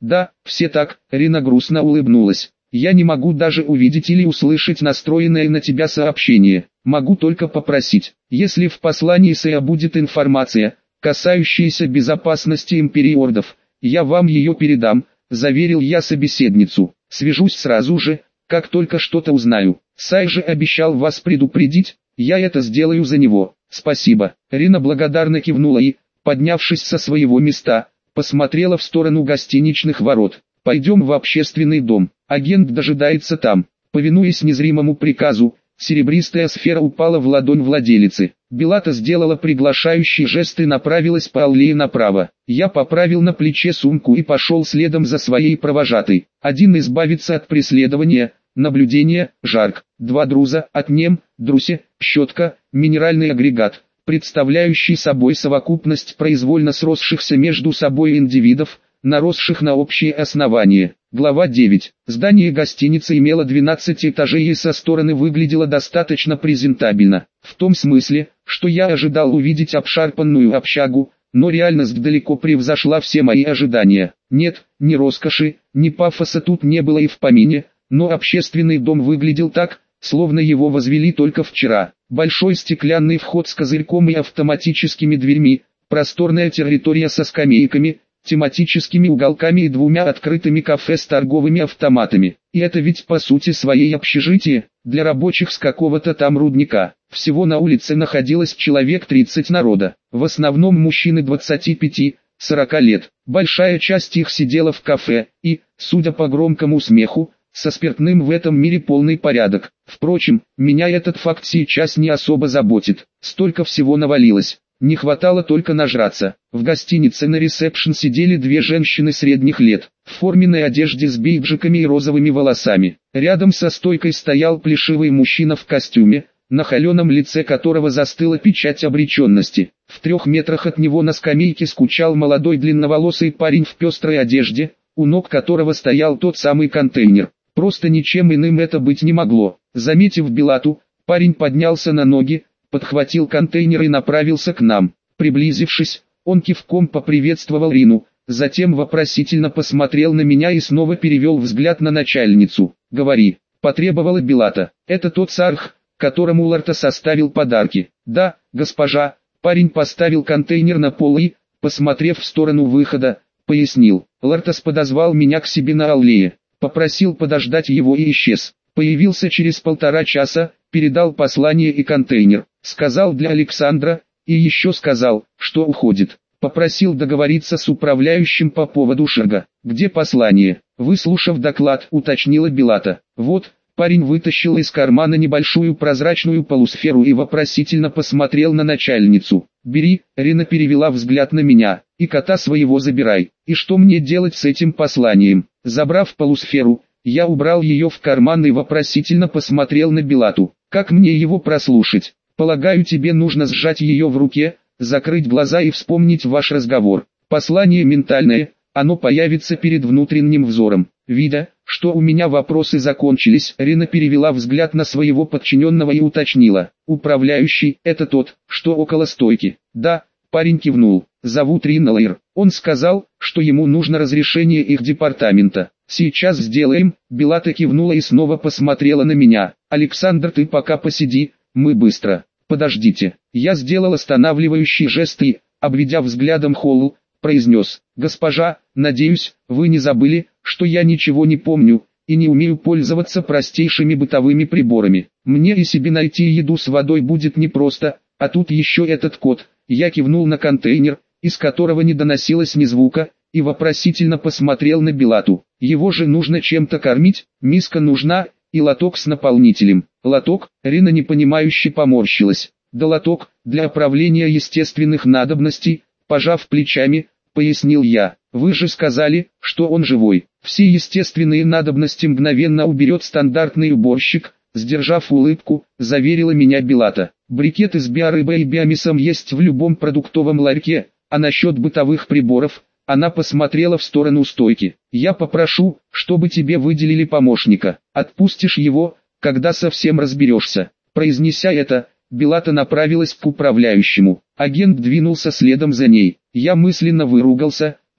Да, все так, Рина грустно улыбнулась. Я не могу даже увидеть или услышать настроенное на тебя сообщение. Могу только попросить, если в послании Сэя будет информация, касающаяся безопасности Империи Ордов, я вам ее передам, заверил я собеседницу. Свяжусь сразу же, как только что-то узнаю. Сай же обещал вас предупредить, я это сделаю за него. Спасибо. Рина благодарно кивнула и, поднявшись со своего места, посмотрела в сторону гостиничных ворот. Пойдем в общественный дом, агент дожидается там. Повинуясь незримому приказу, серебристая сфера упала в ладонь владелицы. Белата сделала приглашающий жест и направилась по аллее направо. Я поправил на плече сумку и пошел следом за своей провожатой. 1 избавиться от преследования, наблюдения, жарк. 2 друза, отнем, друсе, щетка, минеральный агрегат, представляющий собой совокупность произвольно сросшихся между собой индивидов, наросших на общее основание. Глава 9. Здание гостиницы имело 12 этажей и со стороны выглядело достаточно презентабельно. В том смысле, что я ожидал увидеть обшарпанную общагу, но реальность далеко превзошла все мои ожидания. Нет, ни роскоши, ни пафоса тут не было и в помине, но общественный дом выглядел так, словно его возвели только вчера. Большой стеклянный вход с козырьком и автоматическими дверьми, просторная территория со скамейками, тематическими уголками и 2 открытыми кафе с торговыми автоматами. И это ведь по сути своей общежитие, для рабочих с какого-то там рудника. Всего на улице находилось человек 30 народа, в основном мужчины 25-40 лет. Большая часть их сидела в кафе, и, судя по громкому смеху, со спиртным в этом мире полный порядок. Впрочем, меня этот факт сейчас не особо заботит. Столько всего навалилось. Не хватало только нажраться. В гостинице на ресепшн сидели 2 женщины средних лет, в форменной одежде с бейджиками и розовыми волосами. Рядом со стойкой стоял плешивый мужчина в костюме, на холеном лице которого застыла печать обреченности. В 3 метрах от него на скамейке скучал молодой длинноволосый парень в пестрой одежде, у ног которого стоял тот самый контейнер. Просто ничем иным это быть не могло. Заметив Белату, парень поднялся на ноги, подхватил контейнер и направился к нам. Приблизившись, он кивком поприветствовал Рину, затем вопросительно посмотрел на меня и снова перевел взгляд на начальницу. «Говори», — потребовала Белата. «Это тот Сарх, которому Ларта составил подарки». «Да, госпожа». Парень поставил контейнер на пол и, посмотрев в сторону выхода, пояснил. Лартас подозвал меня к себе на аллее, попросил подождать его и исчез. Появился через 1,5 часа, передал послание и контейнер. Сказал для Александра, и еще сказал, что уходит. Попросил договориться с управляющим по поводу шага. «Где послание?» Выслушав доклад, уточнила Белата. «Вот». Парень вытащил из кармана небольшую прозрачную полусферу и вопросительно посмотрел на начальницу. «Бери», Рина перевела взгляд на меня, «и кота своего забирай». «И что мне делать с этим посланием?» Забрав полусферу, я убрал ее в карман и вопросительно посмотрел на Белату. «Как мне его прослушать?» «Полагаю, тебе нужно сжать ее в руке, закрыть глаза и вспомнить ваш разговор. Послание ментальное, оно появится перед внутренним взором». Видя, что у меня вопросы закончились, Рина перевела взгляд на своего подчиненного и уточнила. «Управляющий, это тот, что около стойки?» «Да», парень кивнул. «Зовут Риннеллер. Он сказал, что ему нужно разрешение их департамента». «Сейчас сделаем», Белата кивнула и снова посмотрела на меня. «Александр, ты пока посиди, мы быстро». «Подождите». Я сделал останавливающий жест и, обведя взглядом холл, произнес. «Госпожа, надеюсь, вы не забыли, что я ничего не помню, и не умею пользоваться простейшими бытовыми приборами. Мне и себе найти еду с водой будет непросто, а тут еще этот кот». Я кивнул на контейнер, из которого не доносилось ни звука, и вопросительно посмотрел на Белату. «Его же нужно чем-то кормить, миска нужна, и лоток с наполнителем». «Лоток?» Рина непонимающе поморщилась. «Да лоток, для оправления естественных надобностей», пожав плечами, пояснил я. «Вы же сказали, что он живой. Все естественные надобности мгновенно уберет стандартный уборщик», сдержав улыбку, заверила меня Белата. «Брикеты с биорыбой и биомясом есть в любом продуктовом ларьке, а насчет бытовых приборов...» Она посмотрела в сторону стойки. «Я попрошу, чтобы тебе выделили помощника. Отпустишь его, когда совсем разберешься». Произнеся это, Белата направилась к управляющему. Агент двинулся следом за ней. Я мысленно выругался,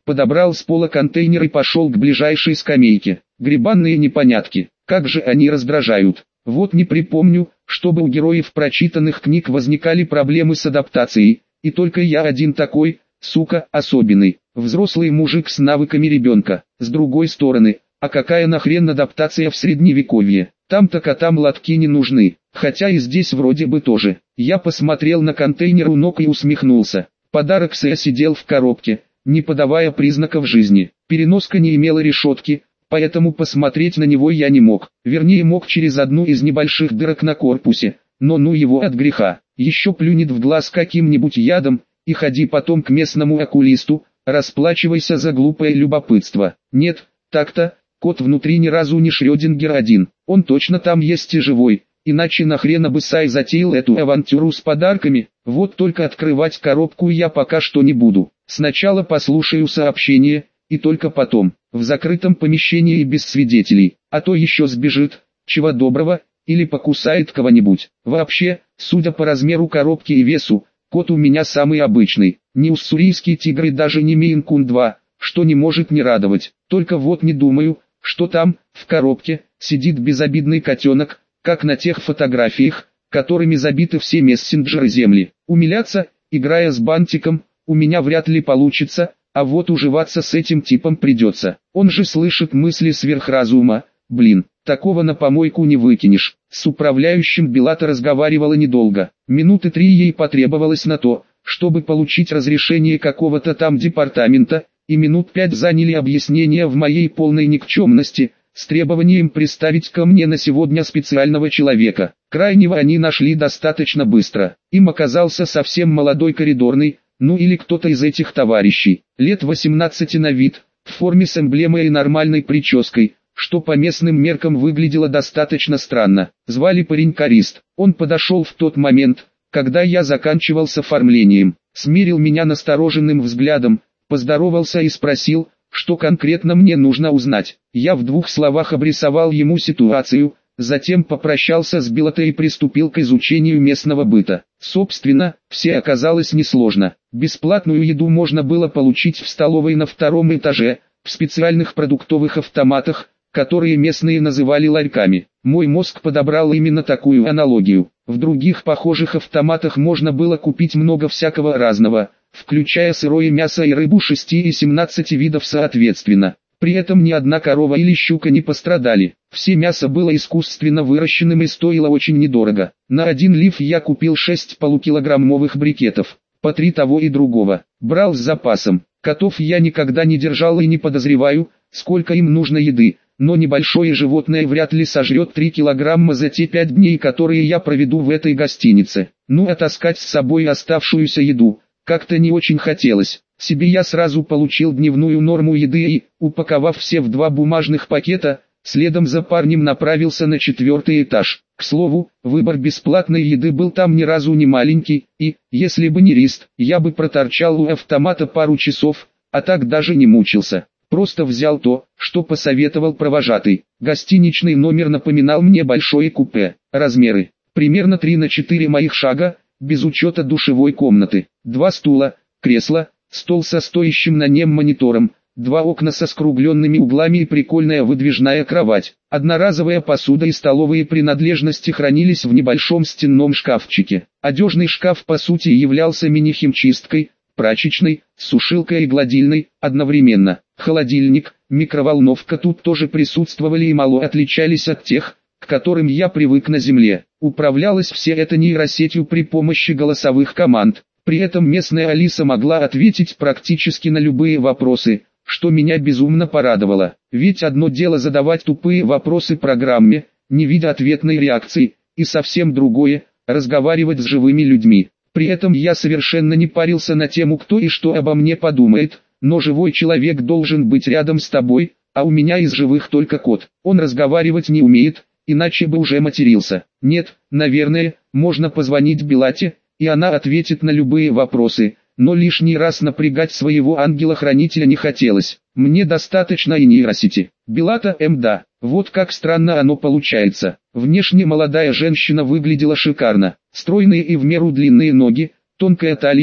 Подобрал с пола контейнер и пошел к ближайшей скамейке. Гребанные непонятки, как же они раздражают. Вот не припомню, чтобы у героев прочитанных книг возникали проблемы с адаптацией, и только я один такой, сука, особенный. Взрослый мужик с навыками ребенка. С другой стороны, а какая нахрен адаптация в средневековье? Там-то котам лотки не нужны, хотя и здесь вроде бы тоже. Я посмотрел на контейнер у ног и усмехнулся. Подарок Сэя сидел в коробке, не подавая признаков жизни. Переноска не имела решетки, поэтому посмотреть на него я не мог. Вернее, мог через одну из небольших дырок на корпусе, но ну его от греха. Еще плюнет в глаз каким-нибудь ядом, и ходи потом к местному окулисту, расплачивайся за глупое любопытство. Нет, так-то, кот внутри ни разу не Шрёдингер-1, он точно там есть и живой, иначе нахрена бы Сай затеял эту авантюру с подарками. Вот только открывать коробку я пока что не буду. Сначала послушаю сообщение, и только потом, в закрытом помещении и без свидетелей, а то еще сбежит, чего доброго, или покусает кого-нибудь. Вообще, судя по размеру коробки и весу, кот у меня самый обычный, не уссурийский тигр и даже не Мейн-кун-2, что не может не радовать. Только вот не думаю, что там, в коробке, сидит безобидный котенок, как на тех фотографиях, которыми забиты все мессенджеры Земли. Умиляться, играя с бантиком, у меня вряд ли получится, а вот уживаться с этим типом придется. Он же слышит мысли сверхразума, блин, такого на помойку не выкинешь. С управляющим Белата разговаривала недолго, минуты 3 ей потребовалось на то, чтобы получить разрешение какого-то там департамента, и минут 5 заняли объяснения в моей полной никчемности, с требованием представить ко мне на сегодня специального человека. Крайнего они нашли достаточно быстро. Им оказался совсем молодой коридорный, ну или кто-то из этих товарищей, лет 18 на вид, в форме с эмблемой и нормальной прической, что по местным меркам выглядело достаточно странно. Звали паренька Рист. Он подошел в тот момент, когда я заканчивал с оформлением, смерил меня настороженным взглядом, поздоровался и спросил, что конкретно мне нужно узнать. Я в 2 словах обрисовал ему ситуацию, затем попрощался с Белотой и приступил к изучению местного быта. Собственно, все оказалось несложно. Бесплатную еду можно было получить в столовой на 2-м этаже, в специальных продуктовых автоматах, которые местные называли ларьками. Мой мозг подобрал именно такую аналогию. В других похожих автоматах можно было купить много всякого разного, включая сырое мясо и рыбу 6 и 17 видов соответственно. При этом ни одна корова или щука не пострадали. Все мясо было искусственно выращенным и стоило очень недорого. На 1 лиф я купил 6 полукилограммовых брикетов, по 3 того и другого. Брал с запасом. Котов я никогда не держал и не подозреваю, сколько им нужно еды, но небольшое животное вряд ли сожрет 3 килограмма за те 5 дней, которые я проведу в этой гостинице. Ну а таскать с собой оставшуюся еду как-то не очень хотелось. Себе я сразу получил дневную норму еды и, упаковав все в 2 бумажных пакета, следом за парнем направился на 4-й этаж. К слову, выбор бесплатной еды был там ни разу не маленький, и, если бы не Рист, я бы проторчал у автомата пару часов, а так даже не мучился. Просто взял то, что посоветовал провожатый. Гостиничный номер напоминал мне большое купе. Размеры: примерно 3 на 4 моих шага, без учета душевой комнаты. 2 стула, кресло, стол со стоящим на нем монитором, 2 окна со скругленными углами и прикольная выдвижная кровать. Одноразовая посуда и столовые принадлежности хранились в небольшом стенном шкафчике. Одежный шкаф по сути являлся мини-химчисткой, прачечной, сушилкой и гладильной, одновременно. Холодильник, микроволновка тут тоже присутствовали и мало отличались от тех, к которым я привык на земле. Управлялось все это нейросетью при помощи голосовых команд. При этом местная Алиса могла ответить практически на любые вопросы, что меня безумно порадовало. Ведь одно дело задавать тупые вопросы программе, не видя ответной реакции, и совсем другое – разговаривать с живыми людьми. При этом я совершенно не парился на тему, кто и что обо мне подумает, но живой человек должен быть рядом с тобой, а у меня из живых только кот. Он разговаривать не умеет, иначе бы уже матерился. Нет, наверное, можно позвонить Белате, и она ответит на любые вопросы, но лишний раз напрягать своего ангела-хранителя не хотелось. Мне достаточно и нейросети. Белата да, вот как странно оно получается. Внешне молодая женщина выглядела шикарно. Стройные и в меру длинные ноги, тонкая талия,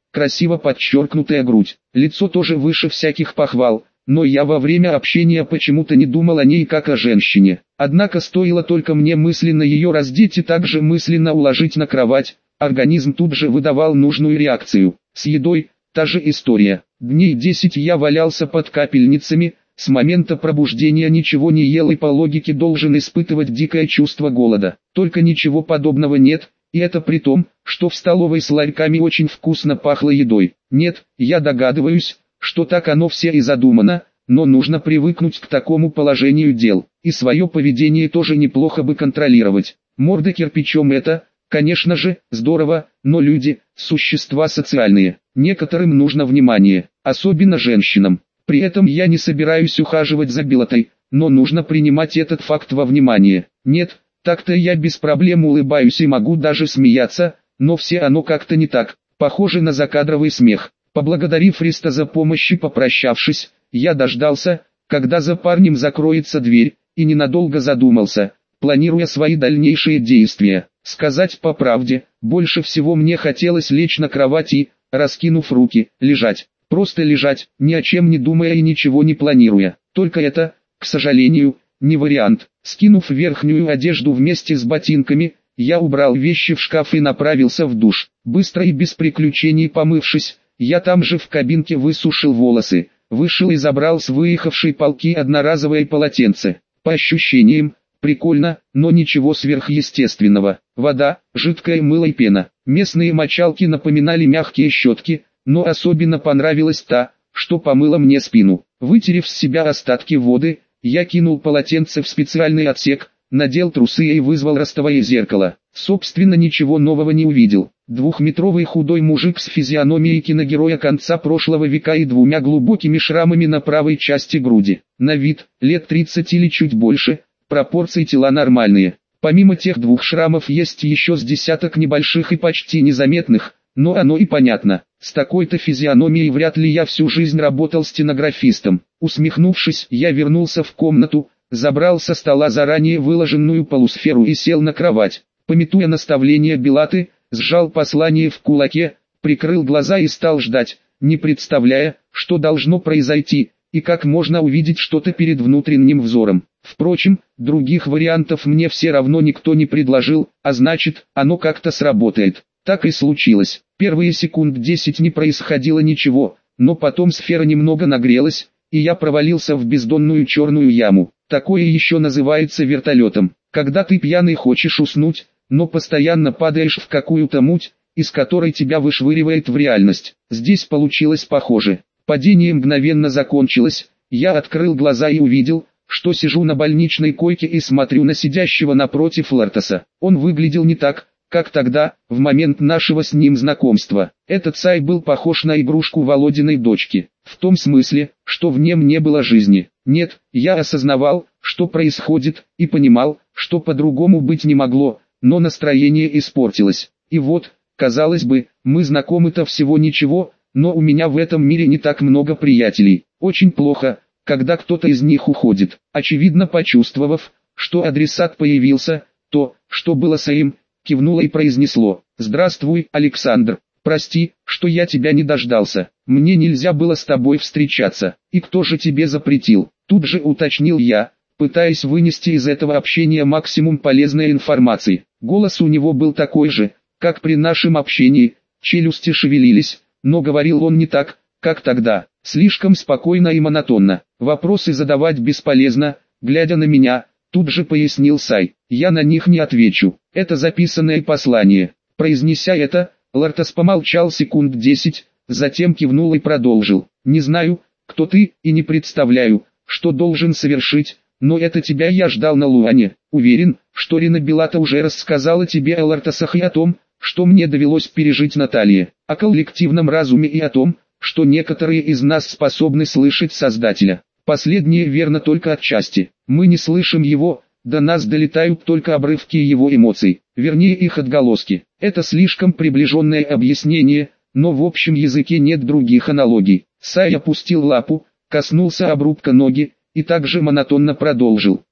красиво подчеркнутая грудь, лицо тоже выше всяких похвал, но я во время общения почему-то не думал о ней как о женщине. Однако стоило только мне мысленно ее раздеть и также мысленно уложить на кровать, организм тут же выдавал нужную реакцию. С едой та же история. Дней 10 я валялся под капельницами, с момента пробуждения ничего не ел и по логике должен испытывать дикое чувство голода. Только ничего подобного нет, и это при том, что в столовой с ларьками очень вкусно пахло едой. Нет, я догадываюсь, что так оно все и задумано, но нужно привыкнуть к такому положению дел, и свое поведение тоже неплохо бы контролировать. Морда кирпичом это, конечно же, здорово, но люди – существа социальные, некоторым нужно внимание, особенно женщинам. При этом я не собираюсь ухаживать за Белотой, но нужно принимать этот факт во внимание. Нет, так-то я без проблем улыбаюсь и могу даже смеяться, но все оно как-то не так, похоже на закадровый смех. Поблагодарив Риста за помощь и попрощавшись, я дождался, когда за парнем закроется дверь, и ненадолго задумался, планируя свои дальнейшие действия. Сказать по правде, больше всего мне хотелось лечь на кровать и, раскинув руки, лежать. Просто лежать, ни о чем не думая и ничего не планируя. Только это, к сожалению, не вариант. Скинув верхнюю одежду вместе с ботинками, я убрал вещи в шкаф и направился в душ. Быстро и без приключений помывшись, я там же в кабинке высушил волосы, вышел и забрал с выехавшей полки одноразовое полотенце. По ощущениям, прикольно, но ничего сверхъестественного. Вода, жидкое мыло и пена. Местные мочалки напоминали мягкие щетки, но особенно понравилась та, что помыла мне спину. Вытерев с себя остатки воды, я кинул полотенце в специальный отсек, надел трусы и вызвал ростовое зеркало. Собственно, ничего нового не увидел. Двухметровый худой мужик с физиономией киногероя конца прошлого века и двумя глубокими шрамами на правой части груди. На вид, лет 30 или чуть больше, пропорции тела нормальные. Помимо тех двух шрамов есть еще с десяток небольших и почти незаметных, но оно и понятно. С такой-то физиономией вряд ли я всю жизнь работал стенографистом. Усмехнувшись, я вернулся в комнату, забрал со стола заранее выложенную полусферу и сел на кровать. Памятуя наставления Белаты, сжал послание в кулаке, прикрыл глаза и стал ждать, не представляя, что должно произойти, и как можно увидеть что-то перед внутренним взором. Впрочем, других вариантов мне все равно никто не предложил, а значит, оно как-то сработает. Так и случилось. Первые секунд 10 не происходило ничего, но потом сфера немного нагрелась, и я провалился в бездонную черную яму. Такое еще называется вертолетом. Когда ты пьяный хочешь уснуть, но постоянно падаешь в какую-то муть, из которой тебя вышвыривает в реальность. Здесь получилось похоже. Падение мгновенно закончилось, я открыл глаза и увидел, что сижу на больничной койке и смотрю на сидящего напротив Лартоса. Он выглядел не так, как тогда, в момент нашего с ним знакомства. Этот Сай был похож на игрушку Володиной дочки, в том смысле, что в нем не было жизни. Нет, я осознавал, что происходит, и понимал, что по-другому быть не могло, но настроение испортилось. И вот, казалось бы, мы знакомы-то всего ничего, но у меня в этом мире не так много приятелей. Очень плохо, когда кто-то из них уходит. Очевидно, почувствовав, что адресат появился, то, что было с ним, кивнуло и произнесло: «Здравствуй, Александр, прости, что я тебя не дождался, мне нельзя было с тобой встречаться, и кто же тебе запретил?» Тут же уточнил я, пытаясь вынести из этого общения максимум полезной информации. Голос у него был такой же, как при нашем общении, челюсти шевелились, но говорил он не так, как тогда, слишком спокойно и монотонно. Вопросы задавать бесполезно, глядя на меня, тут же пояснил Сай. Я на них не отвечу, это записанное послание. Произнеся это, Лартос помолчал секунд 10, затем кивнул и продолжил. Не знаю, кто ты, и не представляю, что должен совершить, но это тебя я ждал на Луане. Уверен, что Рина Белата уже рассказала тебе о Лартосах и о том, что мне довелось пережить на Талии, о коллективном разуме и о том, что некоторые из нас способны слышать Создателя. Последнее верно только отчасти. Мы не слышим его, до нас долетают только обрывки его эмоций, вернее их отголоски. Это слишком приближенное объяснение, но в общем языке нет других аналогий. Сай опустил лапу, коснулся обрубка ноги, и также монотонно продолжил.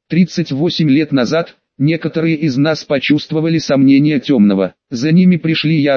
38 лет назад, некоторые из нас почувствовали сомнения темного. За ними пришли ярость,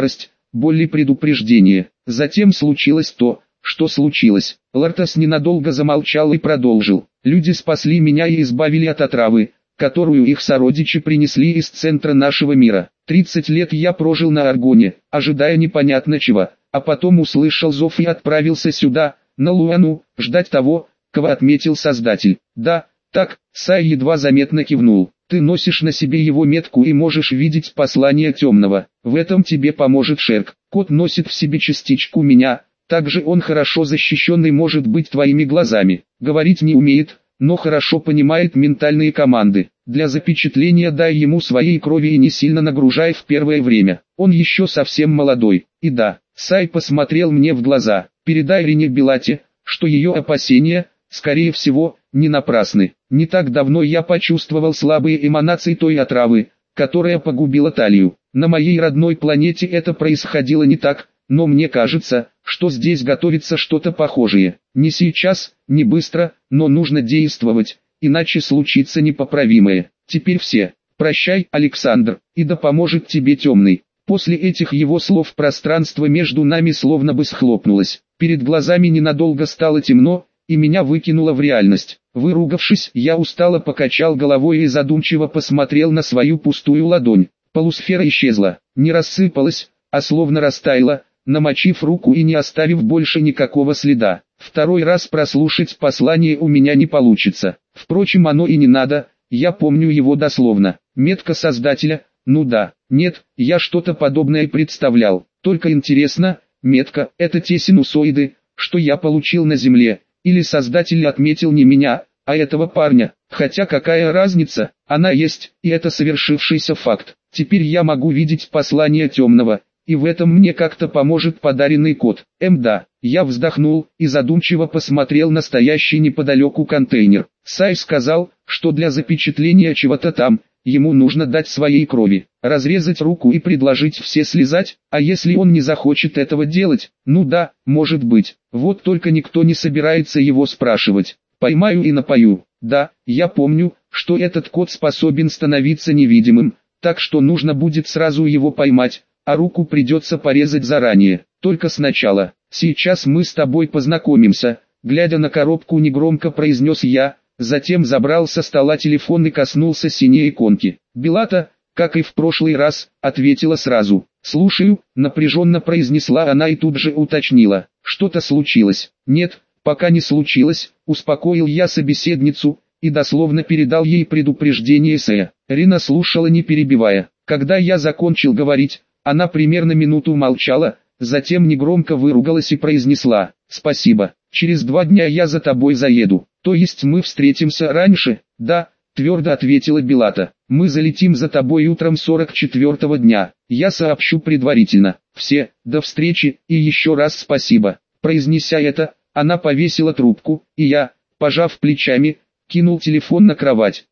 боль и предупреждение. Затем случилось то, что случилось. Лартас ненадолго замолчал и продолжил. Люди спасли меня и избавили от отравы, которую их сородичи принесли из центра нашего мира. 30 лет я прожил на Аргоне, ожидая непонятно чего, а потом услышал зов и отправился сюда, на Луану, ждать того, кого отметил Создатель. Да, так, Сай едва заметно кивнул. Ты носишь на себе его метку и можешь видеть послание темного. В этом тебе поможет Шерк. Кот носит в себе частичку меня, также он хорошо защищенный может быть твоими глазами. Говорить не умеет, но хорошо понимает ментальные команды. Для запечатления дай ему своей крови и не сильно нагружай в первое время. Он еще совсем молодой. И да, Сай посмотрел мне в глаза. Передай Рине Белате, что ее опасения, скорее всего, не напрасны. Не так давно я почувствовал слабые эманации той отравы, которая погубила Талию. На моей родной планете это происходило не так, но мне кажется, что здесь готовится что-то похожее. Не сейчас, не быстро, но нужно действовать, иначе случится непоправимое. Теперь все. Прощай, Александр, и да поможет тебе темный. После этих его слов пространство между нами словно бы схлопнулось. Перед глазами ненадолго стало темно, и меня выкинуло в реальность. Выругавшись, я устало покачал головой и задумчиво посмотрел на свою пустую ладонь. Полусфера исчезла, не рассыпалась, а словно растаяла, намочив руку и не оставив больше никакого следа. Второй раз прослушать послание у меня не получится. Впрочем, оно и не надо, я помню его дословно. Метка Создателя, ну да, нет, я что-то подобное представлял. Только интересно, метка — это те синусоиды, что я получил на Земле, или Создатель отметил не меня, а этого парня. Хотя какая разница, она есть, и это совершившийся факт. Теперь я могу видеть послание темного, и в этом мне как-то поможет подаренный код. Да, я вздохнул и задумчиво посмотрел на стоящий неподалеку контейнер. Сай сказал, что для запечатления чего-то там, ему нужно дать своей крови, разрезать руку и предложить все слезать, а если он не захочет этого делать, ну да, может быть, вот только никто не собирается его спрашивать. Поймаю и напою. Да, я помню, что этот кот способен становиться невидимым, так что нужно будет сразу его поймать, а руку придется порезать заранее. Только сначала. Сейчас мы с тобой познакомимся, глядя на коробку негромко произнес я, затем забрал со стола телефон и коснулся синей иконки. Белата, как и в прошлый раз, ответила сразу. «Слушаю», напряженно произнесла она и тут же уточнила. «Что-то случилось?» «Нет, пока не случилось», успокоил я собеседницу, и дословно передал ей предупреждение Сэя. Рина слушала не перебивая. Когда я закончил говорить, она примерно минуту молчала, затем негромко выругалась и произнесла: «Спасибо, через 2 дня я за тобой заеду». «То есть мы встретимся раньше?» «Да», твердо ответила Белата. «Мы залетим за тобой утром 44-го дня. Я сообщу предварительно. Все, до встречи и еще раз спасибо». Произнеся это, она повесила трубку, и я, пожав плечами, кинул телефон на кровать.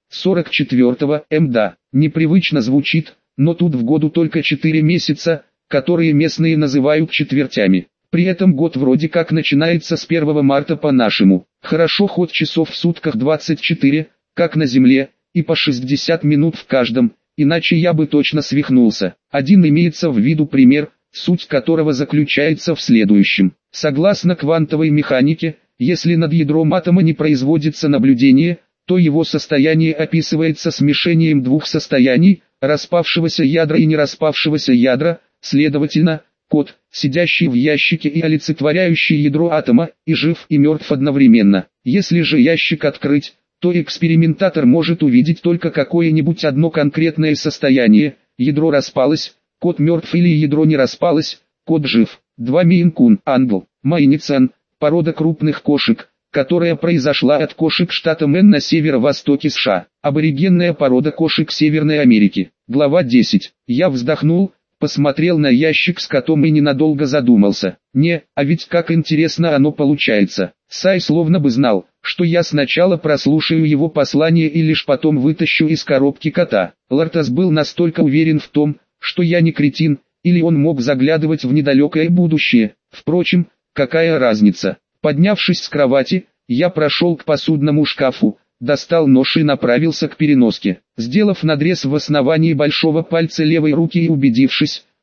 44-го, да, непривычно звучит, но тут в году только 4 месяца, которые местные называют четвертями. При этом год вроде как начинается с 1 марта по-нашему. Хорошо хоть часов в сутках 24, как на Земле, и по 60 минут в каждом, иначе я бы точно свихнулся. Один имеется в виду пример, суть которого заключается в следующем. Согласно квантовой механике, если над ядром атома не производится наблюдение, то его состояние описывается смешением двух состояний, распавшегося ядра и нераспавшегося ядра, следовательно, кот, сидящий в ящике и олицетворяющий ядро атома, и жив и мертв одновременно. Если же ящик открыть, то экспериментатор может увидеть только какое-нибудь одно конкретное состояние, ядро распалось, кот мертв или ядро не распалось, кот жив. 2 Мейн-кун, англ, майницен, порода крупных кошек, которая произошла от кошек штата Мэн на северо-востоке США. Аборигенная порода кошек Северной Америки. Глава 10. Я вздохнул, посмотрел на ящик с котом и ненадолго задумался. А ведь как интересно оно получается. Сай словно бы знал, что я сначала прослушаю его послание и лишь потом вытащу из коробки кота. Лартас был настолько уверен в том, что я не кретин, или он мог заглядывать в недалекое будущее. Впрочем, какая разница. Поднявшись с кровати, я прошел к посудному шкафу, достал нож и направился к переноске. Сделав надрез в основании большого пальца левой руки и убедившись,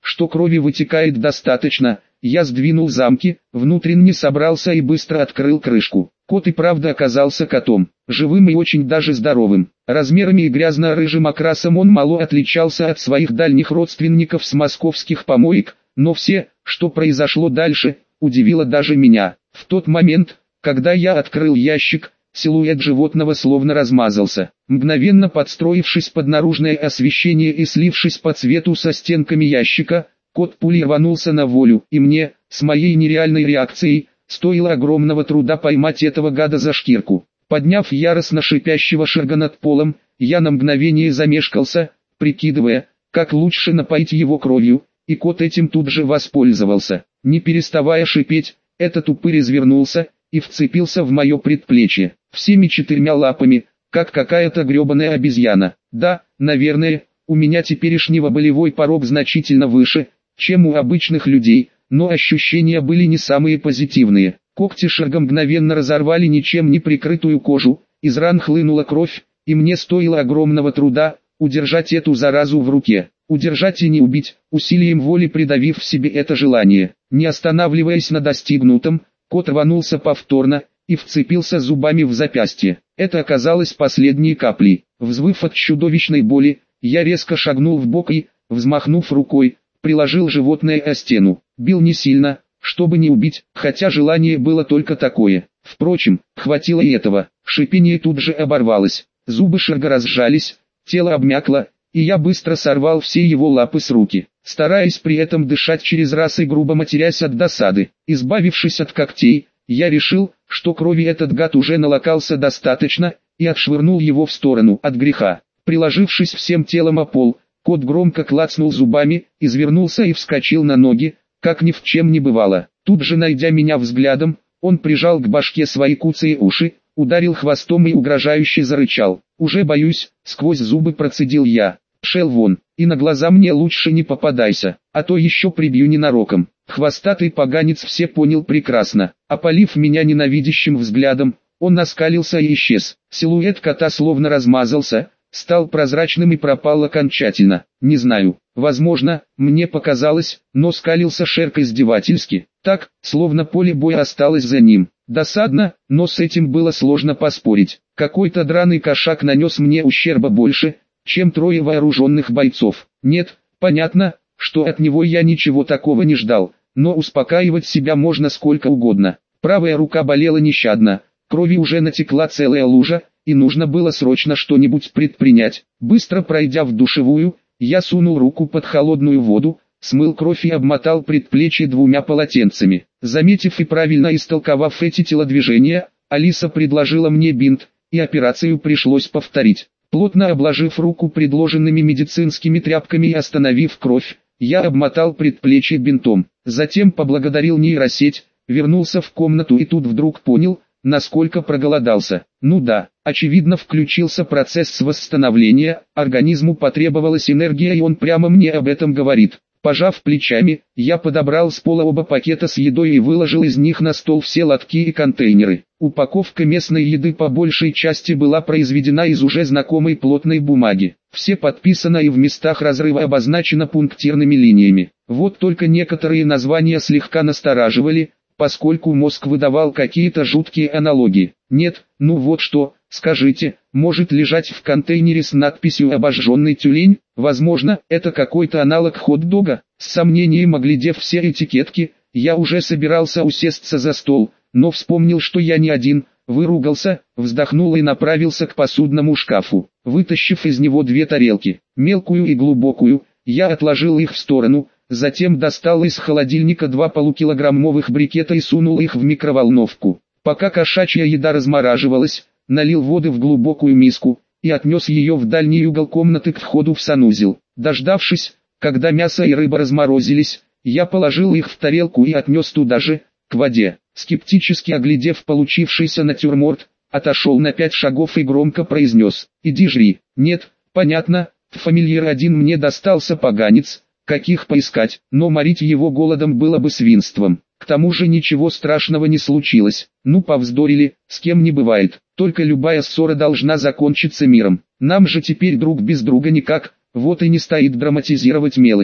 что крови вытекает достаточно, я сдвинул замки, внутренне собрался и быстро открыл крышку. Кот и правда оказался котом, живым и очень даже здоровым. Размерами и грязно-рыжим окрасом он мало отличался от своих дальних родственников с московских помоек, но все, что произошло дальше, удивило даже меня. В тот момент, когда я открыл ящик, силуэт животного словно размазался, мгновенно подстроившись под наружное освещение и слившись по цвету со стенками ящика. Кот пулей рванулся на волю, и мне, с моей нереальной реакцией, стоило огромного труда поймать этого гада за шкирку. Подняв яростно шипящего Шерга над полом, я на мгновение замешкался, прикидывая, как лучше напоить его кровью, и кот этим тут же воспользовался. Не переставая шипеть, этот упырь извернулся и вцепился в мое предплечье, всеми 4 лапами, как какая-то гребаная обезьяна. Да, наверное, у меня теперешнего болевой порог значительно выше, чем у обычных людей, но ощущения были не самые позитивные. Когти Шерга мгновенно разорвали ничем не прикрытую кожу, из ран хлынула кровь, и мне стоило огромного труда удержать эту заразу в руке. Удержать и не убить, усилием воли придавив в себе это желание. Не останавливаясь на достигнутом, кот рванулся повторно и вцепился зубами в запястье. Это оказалось последней каплей. Взвыв от чудовищной боли, я резко шагнул вбок и, взмахнув рукой, приложил животное о стену. Бил не сильно, чтобы не убить, хотя желание было только такое. Впрочем, хватило и этого. Шипение тут же оборвалось. Зубы Шерга разжались, тело обмякло, и я быстро сорвал все его лапы с руки, стараясь при этом дышать через раз и грубо матерясь от досады. Избавившись от когтей, я решил, что крови этот гад уже налокался достаточно, и отшвырнул его в сторону от греха. Приложившись всем телом о пол, кот громко клацнул зубами, извернулся и вскочил на ноги, как ни в чем не бывало. Тут же, найдя меня взглядом, он прижал к башке свои куцые уши, ударил хвостом и угрожающе зарычал. «Уже боюсь», — сквозь зубы процедил я. «Шел вон, и на глаза мне лучше не попадайся, а то еще прибью ненароком». Хвостатый поганец все понял прекрасно. Опалив меня ненавидящим взглядом, он оскалился и исчез. Силуэт кота словно размазался, стал прозрачным и пропал окончательно. Не знаю, возможно, мне показалось, но скалился Шерк издевательски, так, словно поле боя осталось за ним. Досадно, но с этим было сложно поспорить. Какой-то драный кошак нанес мне ущерба больше, чем 3 вооруженных бойцов. Нет, понятно, что от него я ничего такого не ждал, но успокаивать себя можно сколько угодно. Правая рука болела нещадно, крови уже натекла целая лужа, и нужно было срочно что-нибудь предпринять. Быстро пройдя в душевую, я сунул руку под холодную воду, смыл кровь и обмотал предплечье 2 полотенцами. Заметив и правильно истолковав эти телодвижения, Алиса предложила мне бинт, и операцию пришлось повторить. Плотно обложив руку предложенными медицинскими тряпками и остановив кровь, я обмотал предплечье бинтом. Затем поблагодарил нейросеть, вернулся в комнату и тут вдруг понял, насколько проголодался. Ну да, очевидно включился процесс восстановления, организму потребовалась энергия и он прямо мне об этом говорит. Пожав плечами, я подобрал с пола оба пакета с едой и выложил из них на стол все лотки и контейнеры. Упаковка местной еды по большей части была произведена из уже знакомой плотной бумаги. Все подписано и в местах разрыва обозначено пунктирными линиями. Вот только некоторые названия слегка настораживали, поскольку мозг выдавал какие-то жуткие аналогии. Нет, ну вот что, скажите, может лежать в контейнере с надписью «Обожженный тюлень»? Возможно, это какой-то аналог хот-дога. С сомнением оглядев все этикетки, я уже собирался усесться за стол, но вспомнил, что я не один, выругался, вздохнул и направился к посудному шкафу. Вытащив из него 2 тарелки, мелкую и глубокую, я отложил их в сторону, затем достал из холодильника 2 полукилограммовых брикета и сунул их в микроволновку. Пока кошачья еда размораживалась, налил воды в глубокую миску и отнес ее в дальний угол комнаты к входу в санузел. Дождавшись, когда мясо и рыба разморозились, я положил их в тарелку и отнес туда же, к воде. Скептически оглядев получившийся натюрморт, отошел на 5 шагов и громко произнес: «Иди жри». Нет, понятно, в фамильяр 1 мне достался поганец, каких поискать, но морить его голодом было бы свинством. К тому же ничего страшного не случилось. Ну повздорили, с кем не бывает. Только любая ссора должна закончиться миром. Нам же теперь друг без друга никак, вот и не стоит драматизировать мелочи.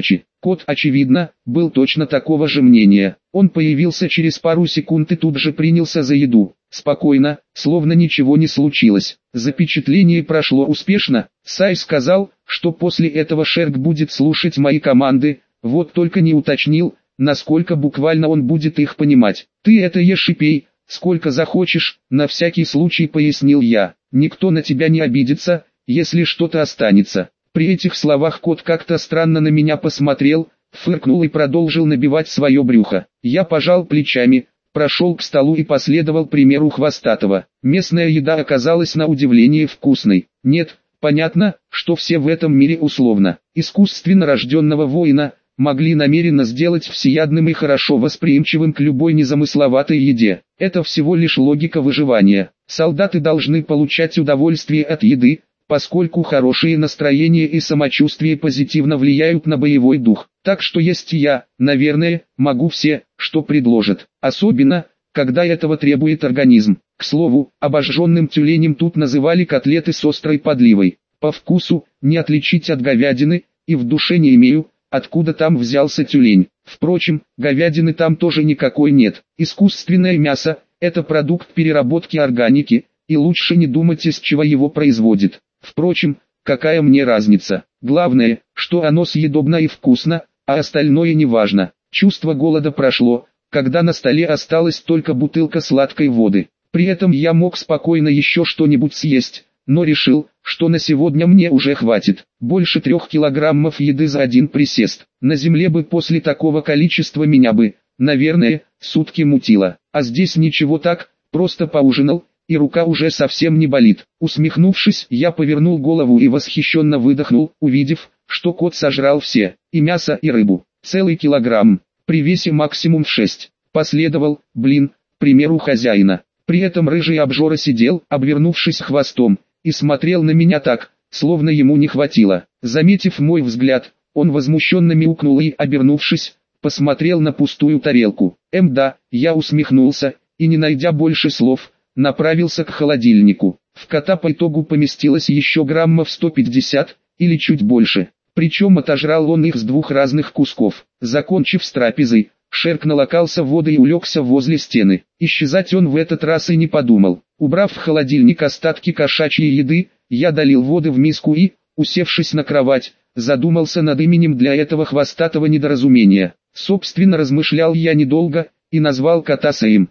Кот, очевидно, был точно такого же мнения. Он появился через пару секунд и тут же принялся за еду. Спокойно, словно ничего не случилось. Запечатление прошло успешно. Сай сказал, что после этого Шерк будет слушать мои команды, вот только не уточнил, насколько буквально он будет их понимать. «Ты это ешь и пей, сколько захочешь», на всякий случай пояснил я. «Никто на тебя не обидится, если что-то останется». При этих словах кот как-то странно на меня посмотрел, фыркнул и продолжил набивать свое брюхо. Я пожал плечами, прошел к столу и последовал примеру хвостатого. Местная еда оказалась на удивление вкусной. Нет, понятно, что все в этом мире условно. Искусственно рожденного воина могли намеренно сделать всеядным и хорошо восприимчивым к любой незамысловатой еде. Это всего лишь логика выживания. Солдаты должны получать удовольствие от еды, поскольку хорошее настроение и самочувствие позитивно влияют на боевой дух. Так что есть я, наверное, могу все, что предложат. Особенно, когда этого требует организм. К слову, обожженным тюленем тут называли котлеты с острой подливой. По вкусу, не отличить от говядины, и в душе не имею, откуда там взялся тюлень. Впрочем, говядины там тоже никакой нет. Искусственное мясо – это продукт переработки органики, и лучше не думать, из чего его производят. Впрочем, какая мне разница? Главное, что оно съедобно и вкусно, а остальное не важно. Чувство голода прошло, когда на столе осталась только бутылка сладкой воды. При этом я мог спокойно еще что-нибудь съесть, но решил, что на сегодня мне уже хватит. Больше 3 килограммов еды за один присест. На земле бы после такого количества меня бы, наверное, сутки мутило. А здесь ничего так, просто поужинал, и рука уже совсем не болит. Усмехнувшись, я повернул голову и восхищенно выдохнул, увидев, что кот сожрал все, и мясо, и рыбу. Целый килограмм, при весе максимум 6. Последовал, примеру хозяина. При этом рыжий обжора сидел, обвернувшись хвостом, и смотрел на меня так, словно ему не хватило. Заметив мой взгляд, он возмущенно мяукнул и, обернувшись, посмотрел на пустую тарелку. Да, я усмехнулся, и не найдя больше слов, направился к холодильнику. В кота по итогу поместилось еще граммов 150, или чуть больше. Причем отожрал он их с 2 разных кусков. Закончив с трапезой, Шерк налокался водой и улегся возле стены. Исчезать он в этот раз и не подумал. Убрав в холодильник остатки кошачьей еды, я долил воды в миску и, усевшись на кровать, задумался над именем для этого хвостатого недоразумения. Собственно, размышлял я недолго, и назвал кота Саем.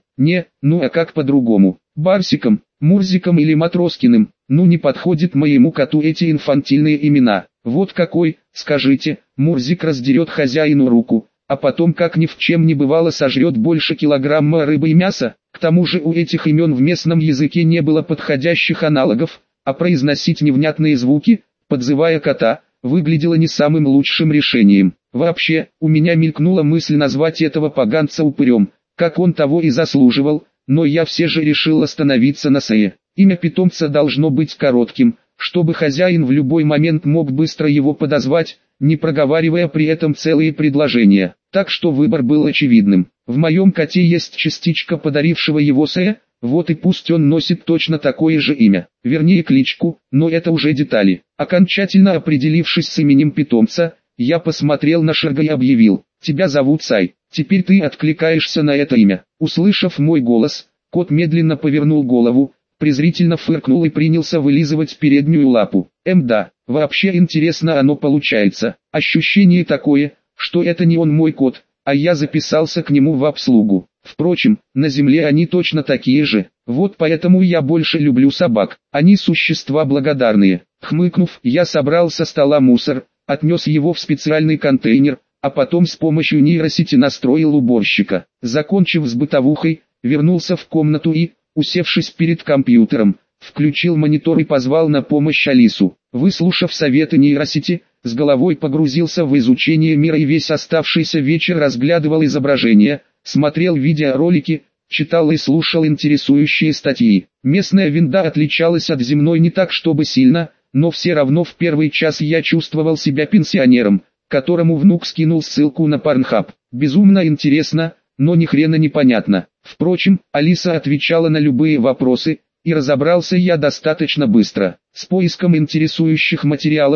А как по-другому? Барсиком, Мурзиком или Матроскиным? Не подходит моему коту эти инфантильные имена. Вот какой, скажите, Мурзик раздерет хозяину руку, а потом как ни в чем не бывало сожрет больше килограмма рыбы и мяса. К тому же у этих имен в местном языке не было подходящих аналогов, а произносить невнятные звуки, подзывая кота, выглядело не самым лучшим решением. Вообще, у меня мелькнула мысль назвать этого поганца упырем, как он того и заслуживал, но я все же решил остановиться на Сае. Имя питомца должно быть коротким, чтобы хозяин в любой момент мог быстро его подозвать, не проговаривая при этом целые предложения. Так что выбор был очевидным. В моем коте есть частичка подарившего его Сая, вот и пусть он носит точно такое же имя, вернее кличку, но это уже детали. Окончательно определившись с именем питомца, я посмотрел на Шерга и объявил: «Тебя зовут Сай, теперь ты откликаешься на это имя». Услышав мой голос, кот медленно повернул голову, презрительно фыркнул и принялся вылизывать переднюю лапу. Да, вообще интересно оно получается. Ощущение такое, что это не он мой кот, а я записался к нему в обслугу. Впрочем, на земле они точно такие же. Вот поэтому я больше люблю собак. Они существа благодарные. Хмыкнув, я собрал со стола мусор, отнес его в специальный контейнер, а потом с помощью нейросети настроил уборщика. Закончив с бытовухой, вернулся в комнату и, усевшись перед компьютером, включил монитор и позвал на помощь Алису. Выслушав советы нейросети, с головой погрузился в изучение мира и весь оставшийся вечер разглядывал изображения, смотрел видеоролики, читал и слушал интересующие статьи. Местная винда отличалась от земной не так чтобы сильно, но все равно в первый час я чувствовал себя пенсионером, которому внук скинул ссылку на Pornhub. Безумно интересно, но ни хрена не понятно. Впрочем, Алиса отвечала на любые вопросы, и разобрался я достаточно быстро. С поиском интересующих материалов,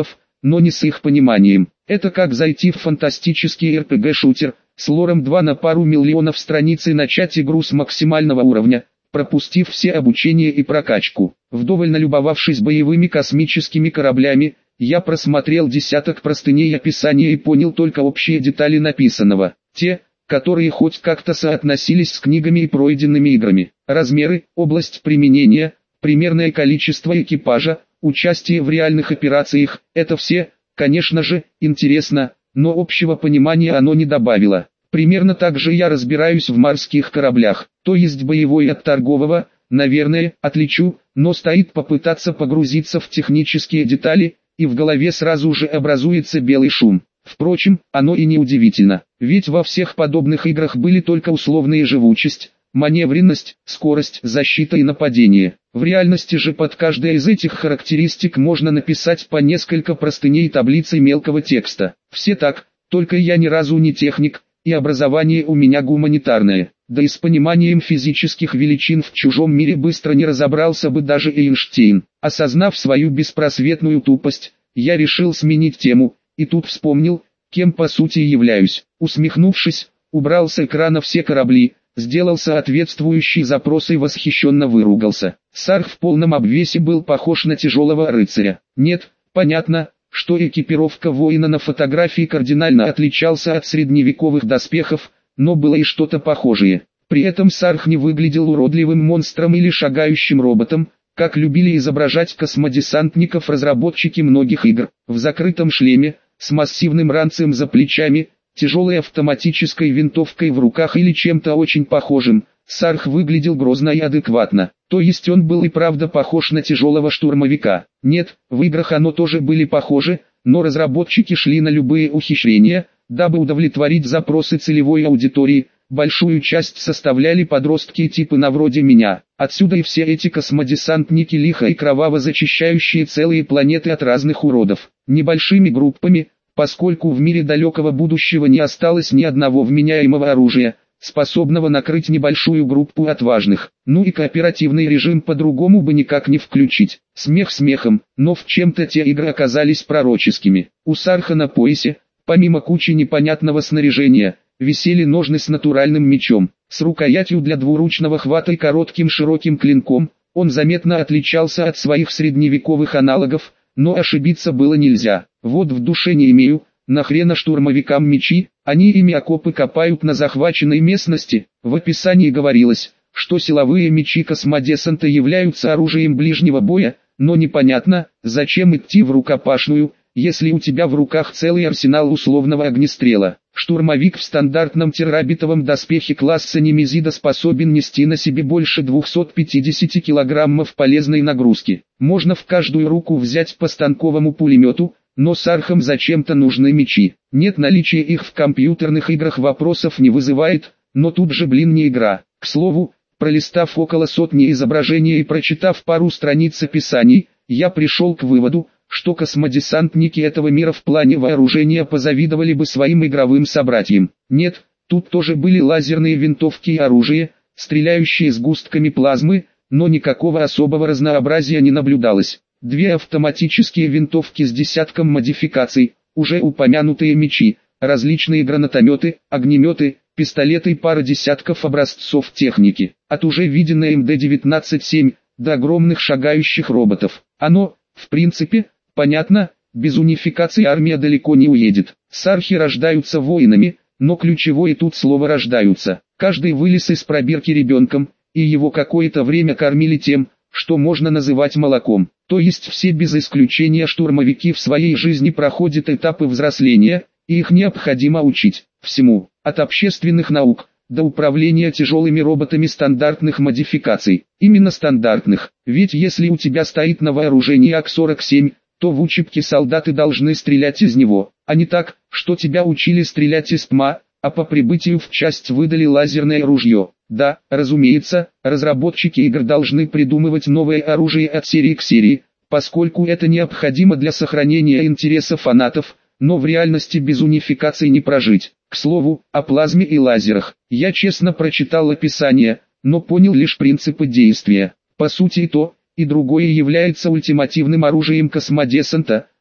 но не с их пониманием. Это как зайти в фантастический RPG-шутер, с лором 2 на пару миллионов страниц и начать игру с максимального уровня, пропустив все обучение и прокачку. Вдоволь налюбовавшись боевыми космическими кораблями, я просмотрел десяток простыней описания и понял только общие детали написанного. Те, которые хоть как-то соотносились с книгами и пройденными играми. Размеры, область применения, примерное количество экипажа, участие в реальных операциях – это все, конечно же, интересно, но общего понимания оно не добавило. Примерно так же я разбираюсь в морских кораблях, то есть боевой от торгового, наверное, отличу, но стоит попытаться погрузиться в технические детали, и в голове сразу же образуется белый шум. Впрочем, оно и не удивительно, ведь во всех подобных играх были только условные живучесть, маневренность, скорость, защита и нападение. В реальности же под каждой из этих характеристик можно написать по несколько простыней таблицы мелкого текста. Все так, только я ни разу не техник, и образование у меня гуманитарное. Да и с пониманием физических величин в чужом мире быстро не разобрался бы даже Эйнштейн. Осознав свою беспросветную тупость, я решил сменить тему, и тут вспомнил, кем по сути являюсь. Усмехнувшись, убрал с экрана все корабли, сделал соответствующий запрос и восхищенно выругался. Сарх в полном обвесе был похож на тяжелого рыцаря. Нет, понятно, что экипировка воина на фотографии кардинально отличался от средневековых доспехов, но было и что-то похожее. При этом Сарх не выглядел уродливым монстром или шагающим роботом, как любили изображать космодесантников разработчики многих игр. В закрытом шлеме, с массивным ранцем за плечами, тяжелой автоматической винтовкой в руках или чем-то очень похожим, Сарх выглядел грозно и адекватно. То есть он был и правда похож на тяжелого штурмовика. Нет, в играх оно тоже были похожи, но разработчики шли на любые ухищрения, дабы удовлетворить запросы целевой аудитории. Большую часть составляли подростки типа на вроде меня. Отсюда и все эти космодесантники лихо и кроваво зачищающие целые планеты от разных уродов. Небольшими группами, поскольку в мире далекого будущего не осталось ни одного вменяемого оружия, способного накрыть небольшую группу отважных. Ну и кооперативный режим по-другому бы никак не включить. Смех смехом, но в чем-то те игры оказались пророческими. У Сарха на поясе, помимо кучи непонятного снаряжения, висели ножны с натуральным мечом, с рукоятью для двуручного хвата и коротким широким клинком. Он заметно отличался от своих средневековых аналогов, но ошибиться было нельзя. Вот в душе не имею, нахрена штурмовикам мечи, они ими окопы копают на захваченной местности. В описании говорилось, что силовые мечи космодесанта являются оружием ближнего боя, но непонятно, зачем идти в рукопашную, если у тебя в руках целый арсенал условного огнестрела. Штурмовик в стандартном террабитовом доспехе класса Немезида способен нести на себе больше 250 килограммов полезной нагрузки. Можно в каждую руку взять по станковому пулемету, но Сархам зачем-то нужны мечи. Нет, наличие их в компьютерных играх вопросов не вызывает, но тут же не игра. К слову, пролистав около сотни изображений и прочитав пару страниц описаний, я пришел к выводу, что космодесантники этого мира в плане вооружения позавидовали бы своим игровым собратьям. Нет, тут тоже были лазерные винтовки и оружие, стреляющие сгустками плазмы, но никакого особого разнообразия не наблюдалось. Две автоматические винтовки с десятком модификаций, уже упомянутые мечи, различные гранатометы, огнеметы, пистолеты и пара десятков образцов техники. От уже виденной МД-19-7 до огромных шагающих роботов. Оно, в принципе, понятно, без унификации армия далеко не уедет. Сархи рождаются воинами, но ключевое тут слово «рождаются». Каждый вылез из пробирки ребенком, и его какое-то время кормили тем, что можно называть молоком. То есть все без исключения штурмовики в своей жизни проходят этапы взросления, и их необходимо учить всему, от общественных наук до управления тяжелыми роботами стандартных модификаций. Именно стандартных, ведь если у тебя стоит на вооружении АК-47, то в учебке солдаты должны стрелять из него, а не так, что тебя учили стрелять из ПМА, а по прибытию в часть выдали лазерное ружье. Да, разумеется, разработчики игр должны придумывать новое оружие от серии к серии, поскольку это необходимо для сохранения интереса фанатов, но в реальности без унификации не прожить. К слову, о плазме и лазерах. Я честно прочитал описание, но понял лишь принципы действия. По сути и то, и другое является ультимативным оружием космодесанта,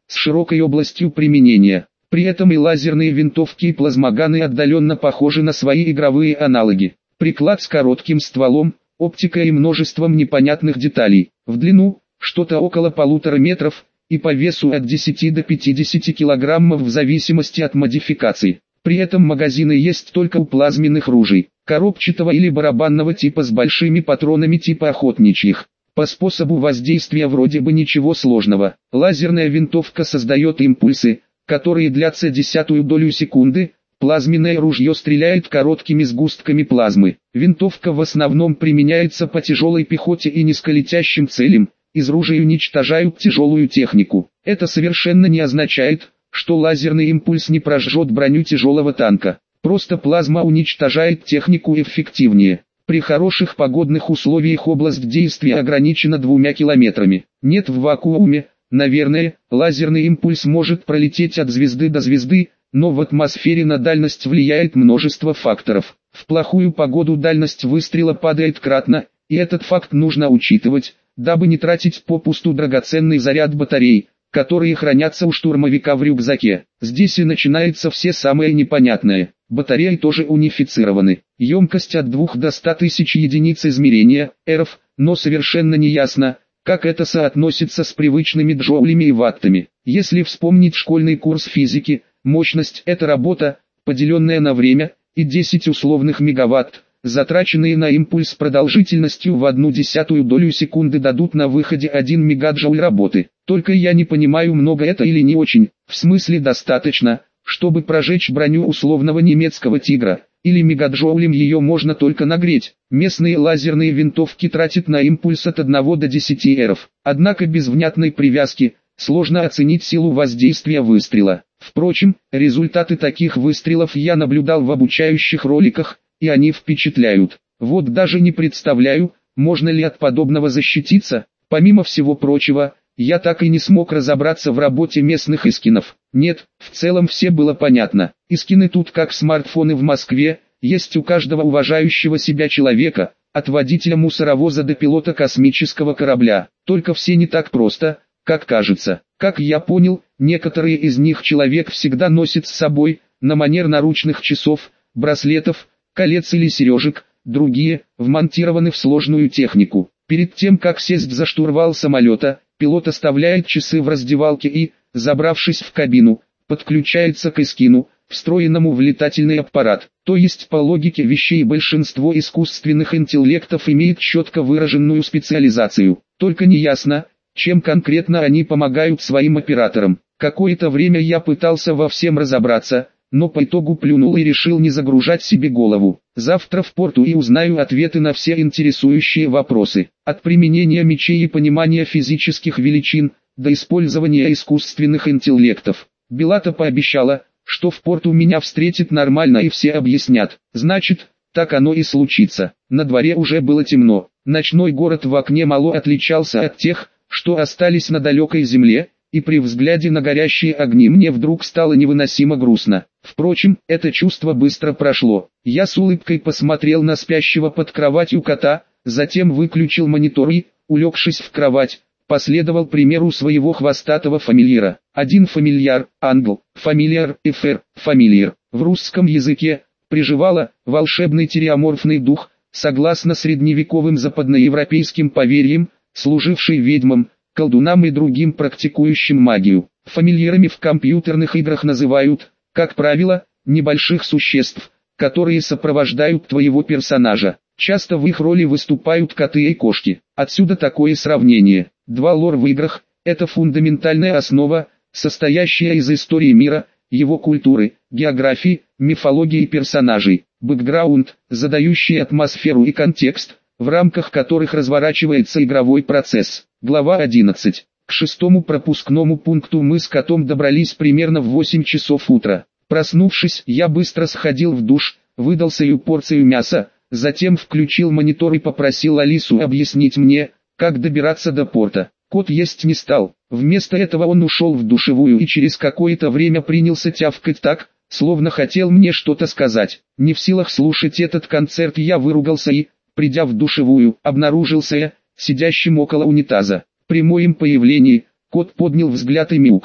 с широкой областью применения. При этом и лазерные винтовки и плазмоганы отдаленно похожи на свои игровые аналоги. Приклад с коротким стволом, оптикой и множеством непонятных деталей. В длину – что-то около 1,5 метров, и по весу от 10 до 50 килограммов в зависимости от модификации. При этом магазины есть только у плазменных ружей, коробчатого или барабанного типа с большими патронами типа охотничьих. По способу воздействия вроде бы ничего сложного. Лазерная винтовка создает импульсы, которые длятся десятую долю секунды. Плазменное ружье стреляет короткими сгустками плазмы. Винтовка в основном применяется по тяжелой пехоте и низколетящим целям. Из ружей уничтожают тяжелую технику. Это совершенно не означает, что лазерный импульс не прожжет броню тяжелого танка. Просто плазма уничтожает технику эффективнее. При хороших погодных условиях область действия ограничена 2 километрами. Нет в вакууме, наверное, лазерный импульс может пролететь от звезды до звезды, но в атмосфере на дальность влияет множество факторов. В плохую погоду дальность выстрела падает кратно, и этот факт нужно учитывать, дабы не тратить попусту драгоценный заряд батарей, которые хранятся у штурмовика в рюкзаке. Здесь и начинается все самое непонятное. Батареи тоже унифицированы. Емкость от 2 до 100 тысяч единиц измерения, РФ, но совершенно не ясно, как это соотносится с привычными джоулями и ваттами. Если вспомнить школьный курс физики, мощность – это работа, поделенная на время, и 10 условных мегаватт, затраченные на импульс продолжительностью в 0,1 долю секунды дадут на выходе 1 мегаджоуль работы. Только я не понимаю, много это или не очень, в смысле достаточно, чтобы прожечь броню условного немецкого тигра, или мегаджоулем ее можно только нагреть. Местные лазерные винтовки тратят на импульс от 1 до 10 эров. Однако без внятной привязки сложно оценить силу воздействия выстрела. Впрочем, результаты таких выстрелов я наблюдал в обучающих роликах, и они впечатляют. Вот даже не представляю, можно ли от подобного защититься. Помимо всего прочего, я так и не смог разобраться в работе местных искинов. Нет, в целом все было понятно. Искины тут как смартфоны в Москве, есть у каждого уважающего себя человека, от водителя мусоровоза до пилота космического корабля. Только все не так просто, как кажется. Как я понял, некоторые из них человек всегда носит с собой, на манер наручных часов, браслетов, колец или сережек, другие, вмонтированы в сложную технику. Перед тем как сесть за штурвал самолета, пилот оставляет часы в раздевалке и, забравшись в кабину, подключается к искину, встроенному в летательный аппарат. То есть по логике вещей большинство искусственных интеллектов имеет четко выраженную специализацию. Только неясно, чем конкретно они помогают своим операторам. Какое-то время я пытался во всем разобраться, но по итогу плюнул и решил не загружать себе голову. Завтра в порту и узнаю ответы на все интересующие вопросы. От применения мечей и понимания физических величин, до использования искусственных интеллектов. Белата пообещала, что в порту меня встретит нормально и все объяснят. Значит, так оно и случится. На дворе уже было темно. Ночной город в окне мало отличался от тех, что остались на далекой земле, и при взгляде на горящие огни мне вдруг стало невыносимо грустно. Впрочем, это чувство быстро прошло. Я с улыбкой посмотрел на спящего под кроватью кота, затем выключил монитор и, улегшись в кровать, последовал примеру своего хвостатого фамильяра. Один фамильяр, англ, фамильяр, эфир, фамильяр. В русском языке приживало волшебный тереоморфный дух, согласно средневековым западноевропейским поверьям, служивший ведьмам, колдунам и другим практикующим магию. Фамильярами в компьютерных играх называют, как правило, небольших существ, которые сопровождают твоего персонажа. Часто в их роли выступают коты и кошки. Отсюда такое сравнение. Лор в играх – это фундаментальная основа, состоящая из истории мира, его культуры, географии, мифологии и персонажей. Бэкграунд, задающий атмосферу и контекст, в рамках которых разворачивается игровой процесс. Глава 11. К 6-му пропускному пункту мы с котом добрались примерно в 8 часов утра. Проснувшись, я быстро сходил в душ, выдал свою порцию мяса, затем включил монитор и попросил Алису объяснить мне, как добираться до порта. Кот есть не стал. Вместо этого он ушел в душевую и через какое-то время принялся тявкать так, словно хотел мне что-то сказать. Не в силах слушать этот концерт, я выругался и, придя в душевую, обнаружился я, сидящим около унитаза. При моем появлении, кот поднял взгляд и мяукнул,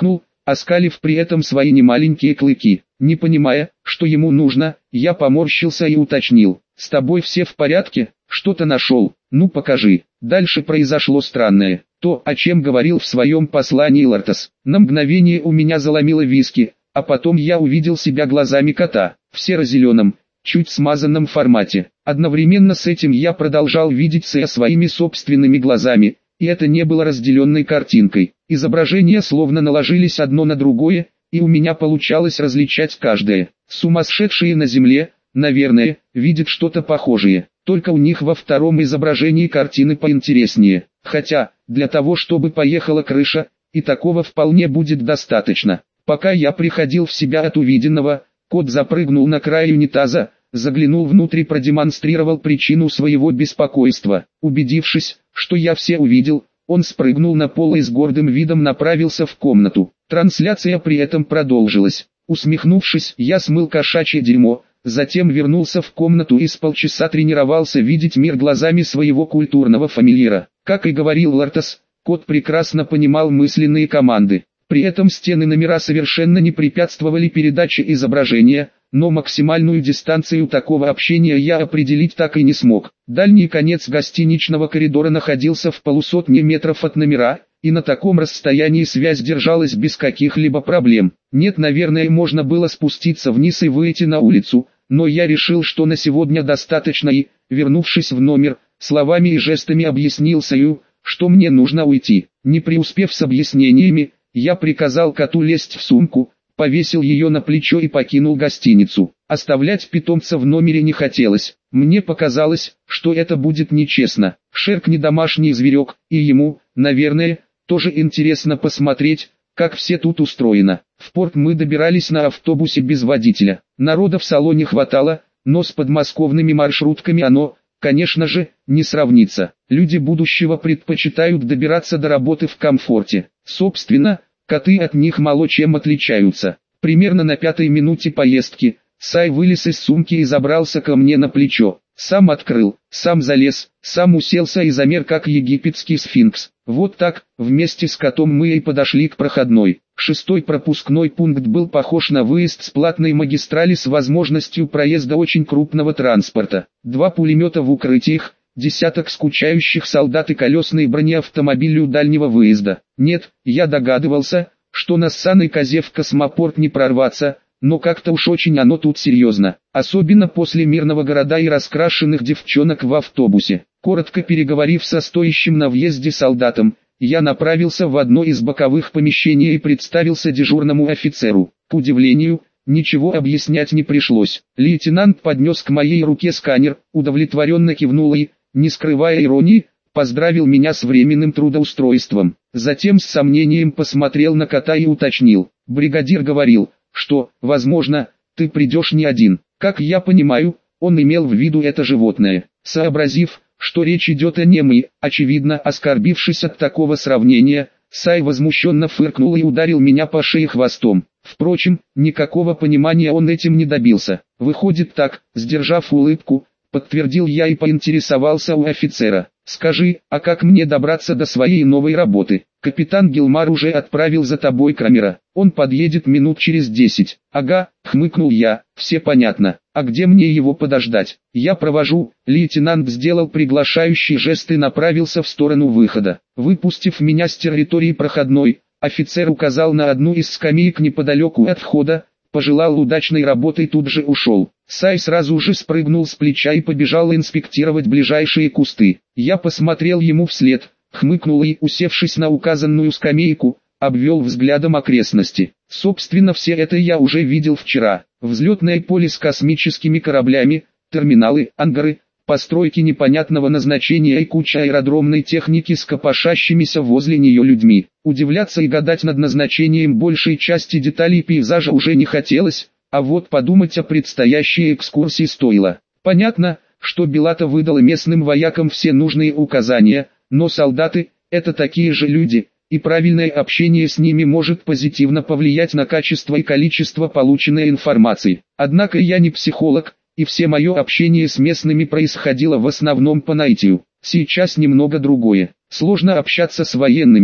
оскалив при этом свои немаленькие клыки. Не понимая, что ему нужно, я поморщился и уточнил: «С тобой все в порядке? Что-то нашел? Ну покажи». Дальше произошло странное. То, о чем говорил в своем послании Лартас. На мгновение у меня заломило виски, а потом я увидел себя глазами кота, в серо-зеленом, чуть смазанном формате. Одновременно с этим я продолжал видеть Сэя своими собственными глазами, и это не было разделенной картинкой. Изображения словно наложились одно на другое, и у меня получалось различать каждое. Сумасшедшие на земле, наверное, видят что-то похожее, только у них во втором изображении картины поинтереснее. Хотя, для того чтобы поехала крыша, и такого вполне будет достаточно. Пока я приходил в себя от увиденного, кот запрыгнул на край унитаза, заглянул внутрь и продемонстрировал причину своего беспокойства. Убедившись, что я все увидел, он спрыгнул на пол и с гордым видом направился в комнату. Трансляция при этом продолжилась. Усмехнувшись, я смыл кошачье дерьмо, затем вернулся в комнату и с полчаса тренировался видеть мир глазами своего культурного фамильяра. Как и говорил Лартас, кот прекрасно понимал мысленные команды. При этом стены номера совершенно не препятствовали передаче изображения, но максимальную дистанцию такого общения я определить так и не смог. Дальний конец гостиничного коридора находился в полусотне метров от номера, и на таком расстоянии связь держалась без каких-либо проблем. Нет, наверное, можно было спуститься вниз и выйти на улицу, но я решил, что на сегодня достаточно и, вернувшись в номер, словами и жестами объяснил Сэю, что мне нужно уйти. Не преуспев с объяснениями, я приказал коту лезть в сумку, повесил ее на плечо и покинул гостиницу. Оставлять питомца в номере не хотелось. Мне показалось, что это будет нечестно. Шерк не домашний зверек, и ему, наверное, тоже интересно посмотреть, как все тут устроено. В порт мы добирались на автобусе без водителя. Народа в салоне хватало, но с подмосковными маршрутками оно, конечно же, не сравнится. Люди будущего предпочитают добираться до работы в комфорте. Собственно, коты от них мало чем отличаются. Примерно на 5-й минуте поездки, Сай вылез из сумки и забрался ко мне на плечо. Сам открыл, сам залез, сам уселся и замер как египетский сфинкс. Вот так, вместе с котом мы и подошли к проходной. 6-й пропускной пункт был похож на выезд с платной магистрали с возможностью проезда очень крупного транспорта. 2 пулемета в укрытиях, десяток скучающих солдат и колесные бронеавтомобили у дальнего выезда. Нет, я догадывался, что на ссаной козе в космопорт не прорваться, но как-то уж очень оно тут серьезно. Особенно после мирного города и раскрашенных девчонок в автобусе. Коротко переговорив со стоящим на въезде солдатом, я направился в одно из боковых помещений и представился дежурному офицеру. К удивлению, ничего объяснять не пришлось. Лейтенант поднес к моей руке сканер, удовлетворенно кивнул и, не скрывая иронии, поздравил меня с временным трудоустройством. Затем с сомнением посмотрел на кота и уточнил. Бригадир говорил, что, возможно, ты придешь не один. Как я понимаю, он имел в виду это животное. Сообразив, что речь идет о нем и, очевидно, оскорбившись от такого сравнения, Сай возмущенно фыркнул и ударил меня по шее хвостом. Впрочем, никакого понимания он этим не добился. Выходит так, сдержав улыбку, подтвердил я и поинтересовался у офицера. Скажи, а как мне добраться до своей новой работы? Капитан Гилмар уже отправил за тобой Крамера. Он подъедет минут через 10. Ага, хмыкнул я, все понятно. А где мне его подождать? Я провожу. Лейтенант сделал приглашающий жест и направился в сторону выхода. Выпустив меня с территории проходной, офицер указал на одну из скамеек неподалеку от входа, пожелал удачной работы и тут же ушел. Сай сразу же спрыгнул с плеча и побежал инспектировать ближайшие кусты. Я посмотрел ему вслед, хмыкнул и, усевшись на указанную скамейку, обвел взглядом окрестности. Собственно, все это я уже видел вчера. Взлетное поле с космическими кораблями, терминалы, ангары, постройки непонятного назначения и куча аэродромной техники с копошащимися возле нее людьми. Удивляться и гадать над назначением большей части деталей пейзажа уже не хотелось, а вот подумать о предстоящей экскурсии стоило. Понятно, что Белата выдала местным воякам все нужные указания, но солдаты – это такие же люди, и правильное общение с ними может позитивно повлиять на качество и количество полученной информации. Однако я не психолог, и все мое общение с местными происходило в основном по наитию. Сейчас немного другое. Сложно общаться с военными,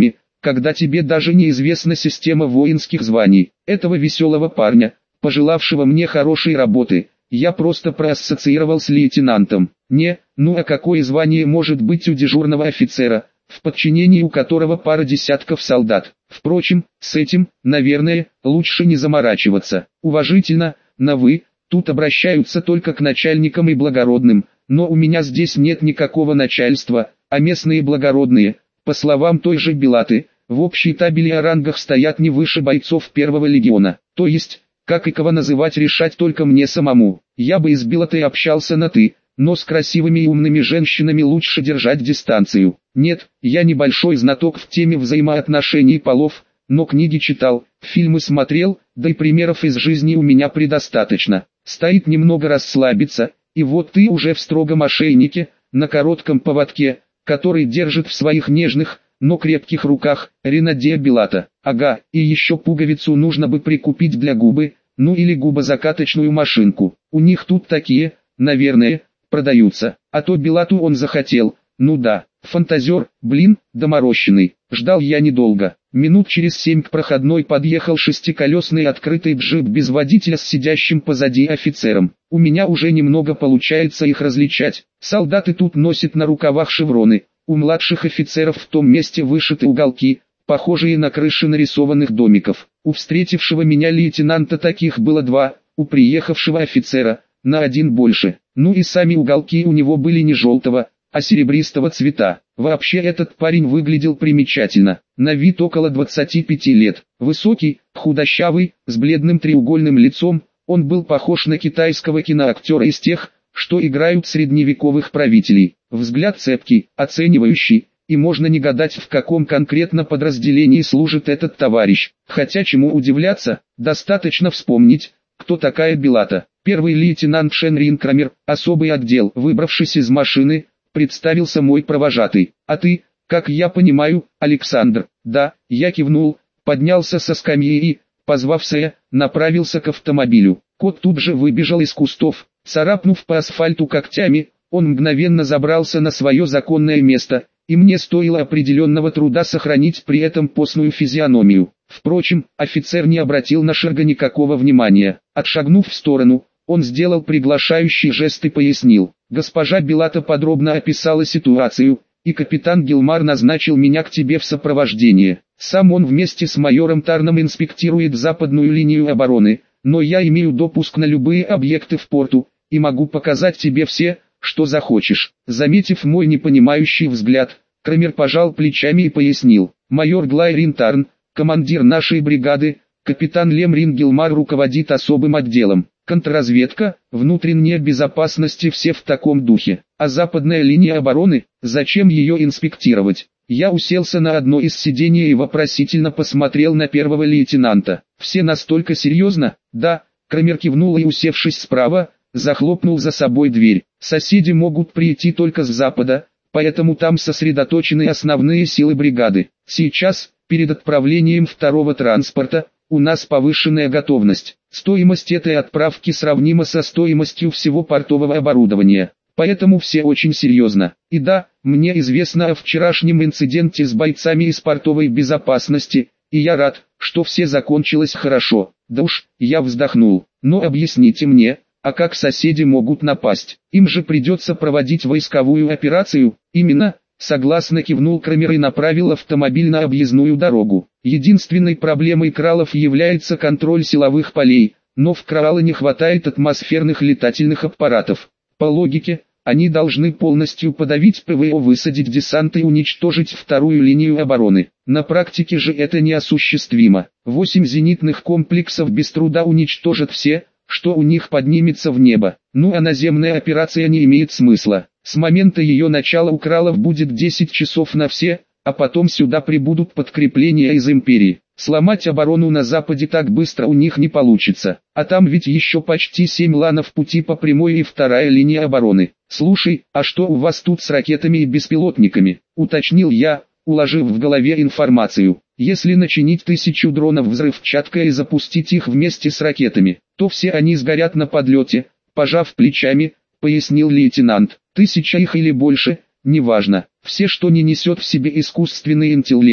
когда тебе даже неизвестна система воинских званий. Этого веселого парня, пожелавшего мне хорошей работы, я просто проассоциировал с лейтенантом. Ну а какое звание может быть у дежурного офицера, в подчинении у которого пара десятков солдат? Впрочем, с этим, наверное, лучше не заморачиваться. Уважительно, на «вы», тут обращаются только к начальникам и благородным, но у меня здесь нет никакого начальства, а местные благородные, по словам той же Белаты, в общей табели о рангах стоят не выше бойцов первого легиона. То есть, как и кого называть решать только мне самому. Я бы и с Белатой общался на «ты», но с красивыми и умными женщинами лучше держать дистанцию. Нет, я небольшой знаток в теме взаимоотношений полов, но книги читал, фильмы смотрел, да и примеров из жизни у меня предостаточно. Стоит немного расслабиться, и вот ты уже в строгом ошейнике, на коротком поводке, который держит в своих нежных, но крепких руках, Ренадия Белата. Ага, и еще пуговицу нужно бы прикупить для губы, ну или губозакаточную машинку. У них тут такие, наверное, продаются. А то Белату он захотел, ну да, фантазер, блин, доморощенный. Ждал я недолго. Минут через 7 к проходной подъехал шестиколесный открытый джип без водителя с сидящим позади офицером. У меня уже немного получается их различать. Солдаты тут носят на рукавах шевроны. У младших офицеров в том месте вышиты уголки, похожие на крыши нарисованных домиков. У встретившего меня лейтенанта таких было 2, у приехавшего офицера на 1 больше. Ну и сами уголки у него были не желтого, а серебристого цвета. Вообще этот парень выглядел примечательно. На вид около 25 лет. Высокий, худощавый, с бледным треугольным лицом, он был похож на китайского киноактера из тех, что играют средневековых правителей. Взгляд цепкий, оценивающий, и можно не гадать, в каком конкретно подразделении служит этот товарищ. Хотя чему удивляться, достаточно вспомнить, кто такая Белата. Первый лейтенант Шенрин Крамер, особый отдел. Выбравшись из машины, представился мой провожатый. А ты, как я понимаю, Александр? Да, я кивнул, поднялся со скамьи и, позвав Сэя, направился к автомобилю. Кот тут же выбежал из кустов, царапнув по асфальту когтями, он мгновенно забрался на свое законное место, и мне стоило определенного труда сохранить при этом постную физиономию. Впрочем, офицер не обратил на Шерга никакого внимания. Отшагнув в сторону, он сделал приглашающий жест и пояснил. Госпожа Белата подробно описала ситуацию, и капитан Гилмар назначил меня к тебе в сопровождение. Сам он вместе с майором Тарном инспектирует западную линию обороны, но я имею допуск на любые объекты в порту, и могу показать тебе все, что захочешь. Заметив мой непонимающий взгляд, Крамер пожал плечами и пояснил. Майор Глайрин Тарн, командир нашей бригады, капитан Лемрин Гилмар руководит особым отделом. Контрразведка, внутренняя безопасность и все в таком духе. А западная линия обороны, зачем ее инспектировать? Я уселся на одно из сидений и вопросительно посмотрел на первого лейтенанта. Все настолько серьезно? Да, Крамер кивнул и, усевшись справа, захлопнул за собой дверь. Соседи могут прийти только с запада, поэтому там сосредоточены основные силы бригады. Сейчас, перед отправлением второго транспорта, у нас повышенная готовность. Стоимость этой отправки сравнима со стоимостью всего портового оборудования. Поэтому все очень серьезно. И да, мне известно о вчерашнем инциденте с бойцами из портовой безопасности, и я рад, что все закончилось хорошо. Да уж, я вздохнул. Но объясните мне, а как соседи могут напасть? Им же придется проводить войсковую операцию. Именно, согласно кивнул Крамер и направил автомобиль на объездную дорогу. Единственной проблемой кралов является контроль силовых полей, но в крала не хватает атмосферных летательных аппаратов. По логике, они должны полностью подавить ПВО, высадить десант и уничтожить вторую линию обороны. На практике же это неосуществимо. 8 зенитных комплексов без труда уничтожат все, что у них поднимется в небо. Ну а наземная операция не имеет смысла. С момента ее начала у кралов будет 10 часов на все, а потом сюда прибудут подкрепления из империи. Сломать оборону на западе так быстро у них не получится. А там ведь еще почти 7 ланов пути по прямой и вторая линия обороны. Слушай, а что у вас тут с ракетами и беспилотниками? Уточнил я, уложив в голове информацию. Если начинить 1000 дронов взрывчаткой и запустить их вместе с ракетами, то все они сгорят на подлете, пожав плечами, пояснил лейтенант. 1000 их или больше, неважно. Все, что не несет в себе искусственный интеллект,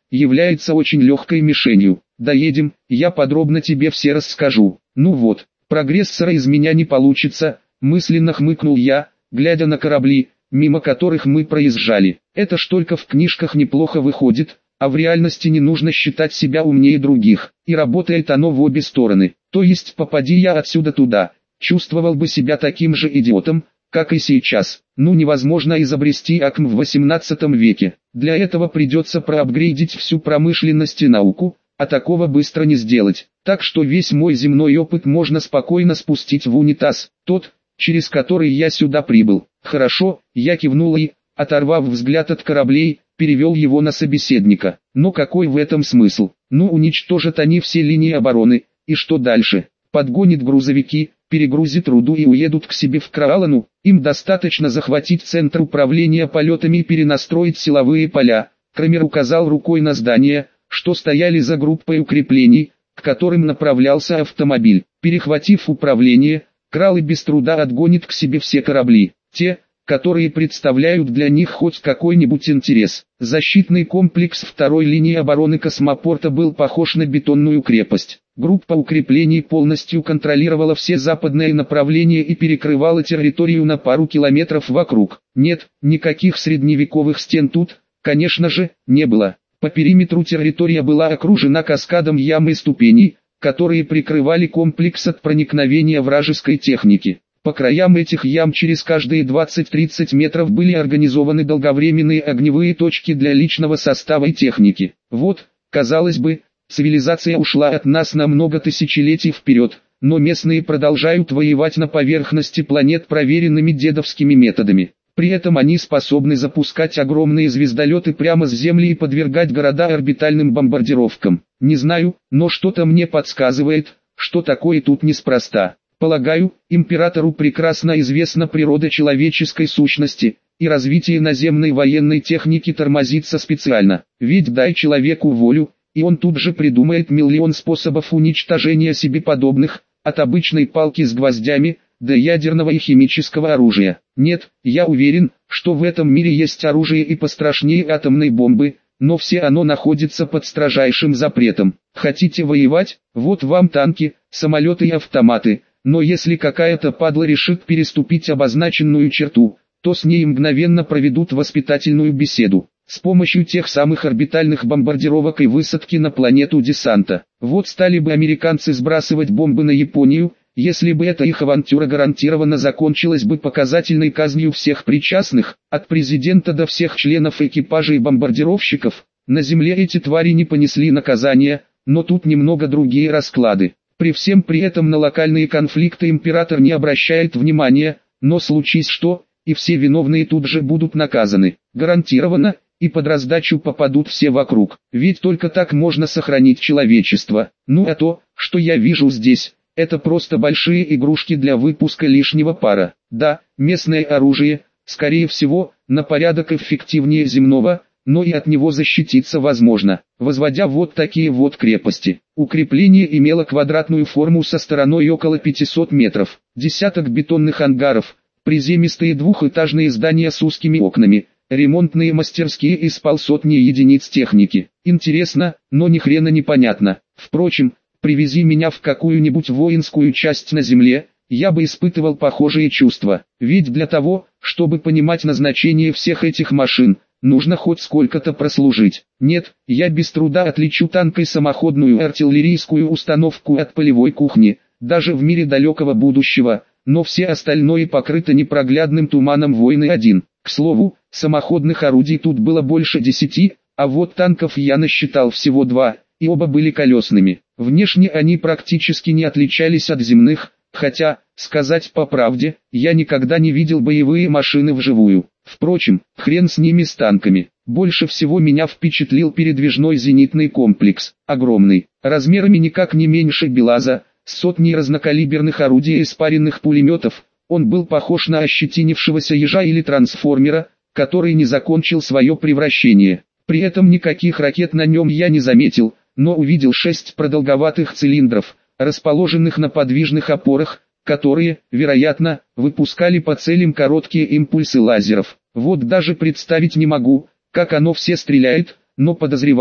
является очень легкой мишенью. Доедем, я подробно тебе все расскажу. Ну вот, прогрессора из меня не получится, мысленно хмыкнул я, глядя на корабли, мимо которых мы проезжали. Это ж только в книжках неплохо выходит, а в реальности не нужно считать себя умнее других. И работает оно в обе стороны. То есть попади я отсюда туда, чувствовал бы себя таким же идиотом, как и сейчас. Ну невозможно изобрести АКМ в 18 веке. Для этого придется проапгрейдить всю промышленность и науку, а такого быстро не сделать. Так что весь мой земной опыт можно спокойно спустить в унитаз, тот, через который я сюда прибыл. Хорошо, я кивнул и, оторвав взгляд от кораблей, перевел его на собеседника. Но какой в этом смысл? Ну уничтожат они все линии обороны, и что дальше? Подгонит грузовики, перегрузит руду и уедут к себе в Краалану. Им достаточно захватить центр управления полетами и перенастроить силовые поля. Крамер указал рукой на здания, что стояли за группой укреплений, к которым направлялся автомобиль. Перехватив управление, Крал и без труда отгонит к себе все корабли, те, которые представляют для них хоть какой-нибудь интерес. Защитный комплекс второй линии обороны космопорта был похож на бетонную крепость. Группа укреплений полностью контролировала все западные направления и перекрывала территорию на пару километров вокруг. Нет, никаких средневековых стен тут, конечно же, не было. По периметру территория была окружена каскадом ям и ступеней, которые прикрывали комплекс от проникновения вражеской техники. По краям этих ям через каждые 20-30 метров были организованы долговременные огневые точки для личного состава и техники. Вот, казалось бы, цивилизация ушла от нас на много тысячелетий вперед, но местные продолжают воевать на поверхности планет проверенными дедовскими методами. При этом они способны запускать огромные звездолеты прямо с Земли и подвергать города орбитальным бомбардировкам. Не знаю, но что-то мне подсказывает, что такое тут неспроста. Полагаю, императору прекрасно известна природа человеческой сущности, и развитие наземной военной техники тормозится специально. Ведь дай человеку волю, и он тут же придумает миллион способов уничтожения себе подобных, от обычной палки с гвоздями, до ядерного и химического оружия. Нет, я уверен, что в этом мире есть оружие и пострашнее атомной бомбы, но все оно находится под строжайшим запретом. Хотите воевать? Вот вам танки, самолеты и автоматы, но если какая-то падла решит переступить обозначенную черту, то с ней мгновенно проведут воспитательную беседу. С помощью тех самых орбитальных бомбардировок и высадки на планету десанта. Вот стали бы американцы сбрасывать бомбы на Японию, если бы эта их авантюра гарантированно закончилась бы показательной казнью всех причастных, от президента до всех членов экипажа и бомбардировщиков. На земле эти твари не понесли наказания, но тут немного другие расклады. При всем при этом на локальные конфликты император не обращает внимания, но случись что, и все виновные тут же будут наказаны. Гарантированно, и под раздачу попадут все вокруг. Ведь только так можно сохранить человечество. Ну а то, что я вижу здесь, это просто большие игрушки для выпуска лишнего пара. Да, местное оружие, скорее всего, на порядок эффективнее земного, но и от него защититься возможно, возводя вот такие вот крепости. Укрепление имело квадратную форму со стороной около 500 метров, десяток бетонных ангаров, приземистые двухэтажные здания с узкими окнами, ремонтные мастерские и с полсотни единиц техники. Интересно, но ни хрена не понятно. Впрочем, привези меня в какую-нибудь воинскую часть на земле, я бы испытывал похожие чувства. Ведь для того, чтобы понимать назначение всех этих машин, нужно хоть сколько-то прослужить. Нет, я без труда отличу танк и самоходную артиллерийскую установку от полевой кухни, даже в мире далекого будущего, но все остальное покрыто непроглядным туманом войны 1. К слову, самоходных орудий тут было больше 10, а вот танков я насчитал всего 2, и оба были колесными. Внешне они практически не отличались от земных, хотя, сказать по правде, я никогда не видел боевые машины вживую. Впрочем, хрен с ними с танками. Больше всего меня впечатлил передвижной зенитный комплекс. Огромный, размерами никак не меньше БелАЗа, с сотней разнокалиберных орудий и спаренных пулеметов. Он был похож на ощетинившегося ежа или трансформера, который не закончил свое превращение. При этом никаких ракет на нем я не заметил, но увидел 6 продолговатых цилиндров, расположенных на подвижных опорах, которые, вероятно, выпускали по целям короткие импульсы лазеров. Вот даже представить не могу, как оно все стреляет, но подозреваю,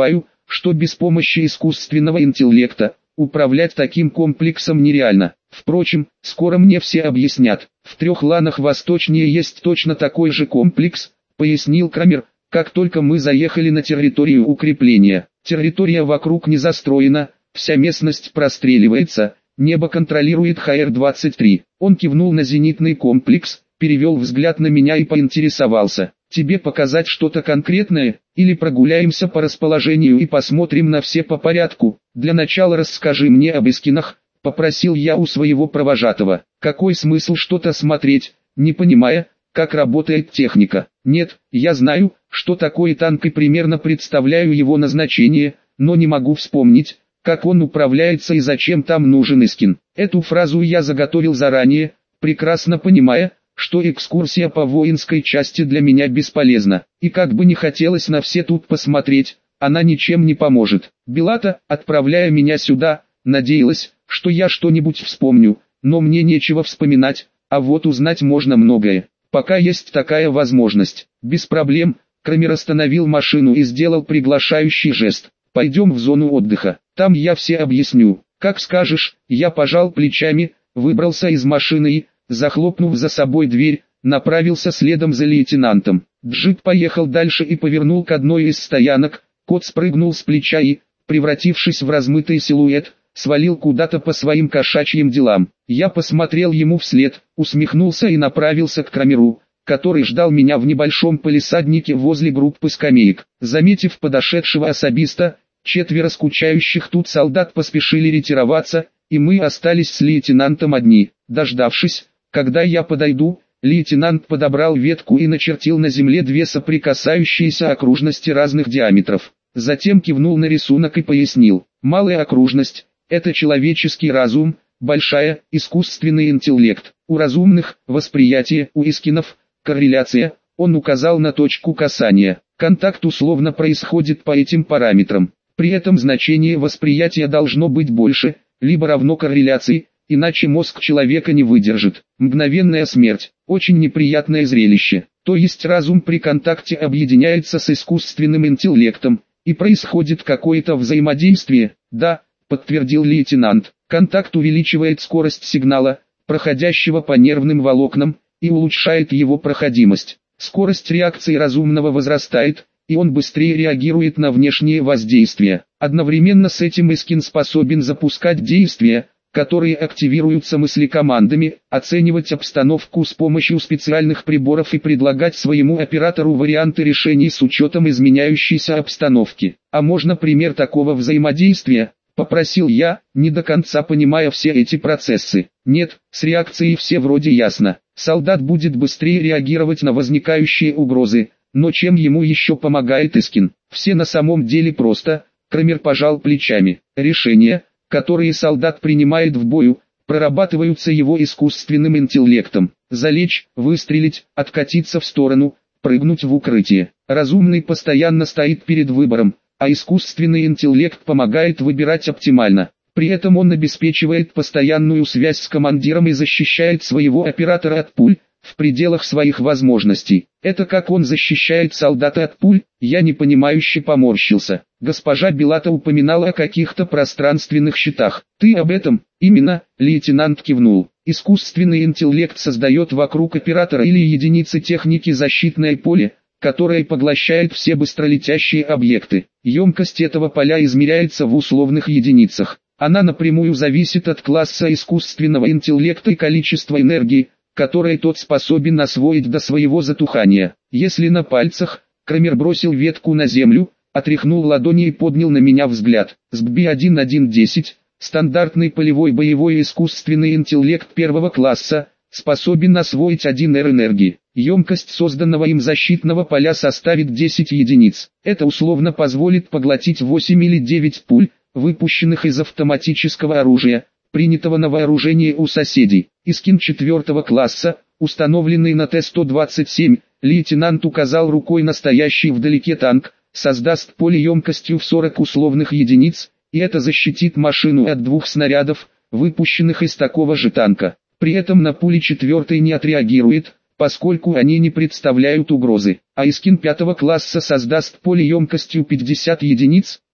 что без помощи искусственного интеллекта управлять таким комплексом нереально. Впрочем, скоро мне все объяснят. В 3 ланах восточнее есть точно такой же комплекс, пояснил Крамер, как только мы заехали на территорию укрепления. Территория вокруг не застроена, вся местность простреливается, небо контролирует ХР-23. Он кивнул на зенитный комплекс, перевел взгляд на меня и поинтересовался: тебе показать что-то конкретное, или прогуляемся по расположению и посмотрим на все по порядку? Для начала расскажи мне об Искинах, попросил я у своего провожатого. Какой смысл что-то смотреть, не понимая, как работает техника? Нет, я знаю, что такое танк и примерно представляю его назначение, но не могу вспомнить, как он управляется и зачем там нужен Искин. Эту фразу я заготовил заранее, прекрасно понимая, что экскурсия по воинской части для меня бесполезна, и как бы не хотелось на все тут посмотреть, она ничем не поможет. Белата, отправляя меня сюда, надеялась, что я что-нибудь вспомню, но мне нечего вспоминать, а вот узнать можно многое. Пока есть такая возможность. Без проблем. Крамер остановил машину и сделал приглашающий жест. Пойдем в зону отдыха, там я все объясню. Как скажешь. Я пожал плечами, выбрался из машины и, захлопнув за собой дверь, направился следом за лейтенантом. Джип поехал дальше и повернул к одной из стоянок. Кот спрыгнул с плеча и, превратившись в размытый силуэт, свалил куда-то по своим кошачьим делам. Я посмотрел ему вслед, усмехнулся и направился к Крамеру, который ждал меня в небольшом палисаднике возле группы скамеек. Заметив подошедшего особиста, 4 скучающих тут солдат поспешили ретироваться, и мы остались с лейтенантом одни. Дождавшись, когда я подойду, лейтенант подобрал ветку и начертил на земле 2 соприкасающиеся окружности разных диаметров. Затем кивнул на рисунок и пояснил: малая окружность – это человеческий разум, большая – искусственный интеллект. У разумных – восприятие, у Искинов – корреляция. Он указал на точку касания. Контакт условно происходит по этим параметрам. При этом значение восприятия должно быть больше, либо равно корреляции, иначе мозг человека не выдержит. Мгновенная смерть – очень неприятное зрелище. То есть разум при контакте объединяется с искусственным интеллектом, и происходит какое-то взаимодействие. Да, подтвердил лейтенант. Контакт увеличивает скорость сигнала, проходящего по нервным волокнам, и улучшает его проходимость. Скорость реакции разумного возрастает, и он быстрее реагирует на внешние воздействия. Одновременно с этим Искин способен запускать действия, которые активируются мыслекомандами, оценивать обстановку с помощью специальных приборов и предлагать своему оператору варианты решений с учетом изменяющейся обстановки. А можно пример такого взаимодействия? Попросил я, не до конца понимая все эти процессы. Нет, с реакцией все вроде ясно. Солдат будет быстрее реагировать на возникающие угрозы, но чем ему еще помогает Искин? Все на самом деле просто. Крамер пожал плечами. Решения, которые солдат принимает в бою, прорабатываются его искусственным интеллектом. Залечь, выстрелить, откатиться в сторону, прыгнуть в укрытие. Разумный постоянно стоит перед выбором, а искусственный интеллект помогает выбирать оптимально. При этом он обеспечивает постоянную связь с командиром и защищает своего оператора от пуль, в пределах своих возможностей. Это как он защищает солдата от пуль? Я непонимающе поморщился. Госпожа Белата упоминала о каких-то пространственных щитах. Ты об этом? Именно, лейтенант кивнул. Искусственный интеллект создает вокруг оператора или единицы техники защитное поле, которое поглощает все быстролетящие объекты. Емкость этого поля измеряется в условных единицах. Она напрямую зависит от класса искусственного интеллекта и количества энергии, которое тот способен освоить до своего затухания. Если на пальцах, Крамер бросил ветку на землю, отряхнул ладони и поднял на меня взгляд. СБ-1110, стандартный полевой боевой искусственный интеллект 1 класса, способен освоить 1 Р энергии. Емкость созданного им защитного поля составит 10 единиц. Это условно позволит поглотить 8 или 9 пуль, выпущенных из автоматического оружия, принятого на вооружение у соседей. Искин 4 класса, установленный на Т-127, лейтенант указал рукой на стоящий вдалеке танк, создаст поле емкостью в 40 условных единиц, и это защитит машину от 2 снарядов, выпущенных из такого же танка. При этом на пули 4 не отреагирует, поскольку они не представляют угрозы. А Искин 5 класса создаст поле емкостью 50 единиц,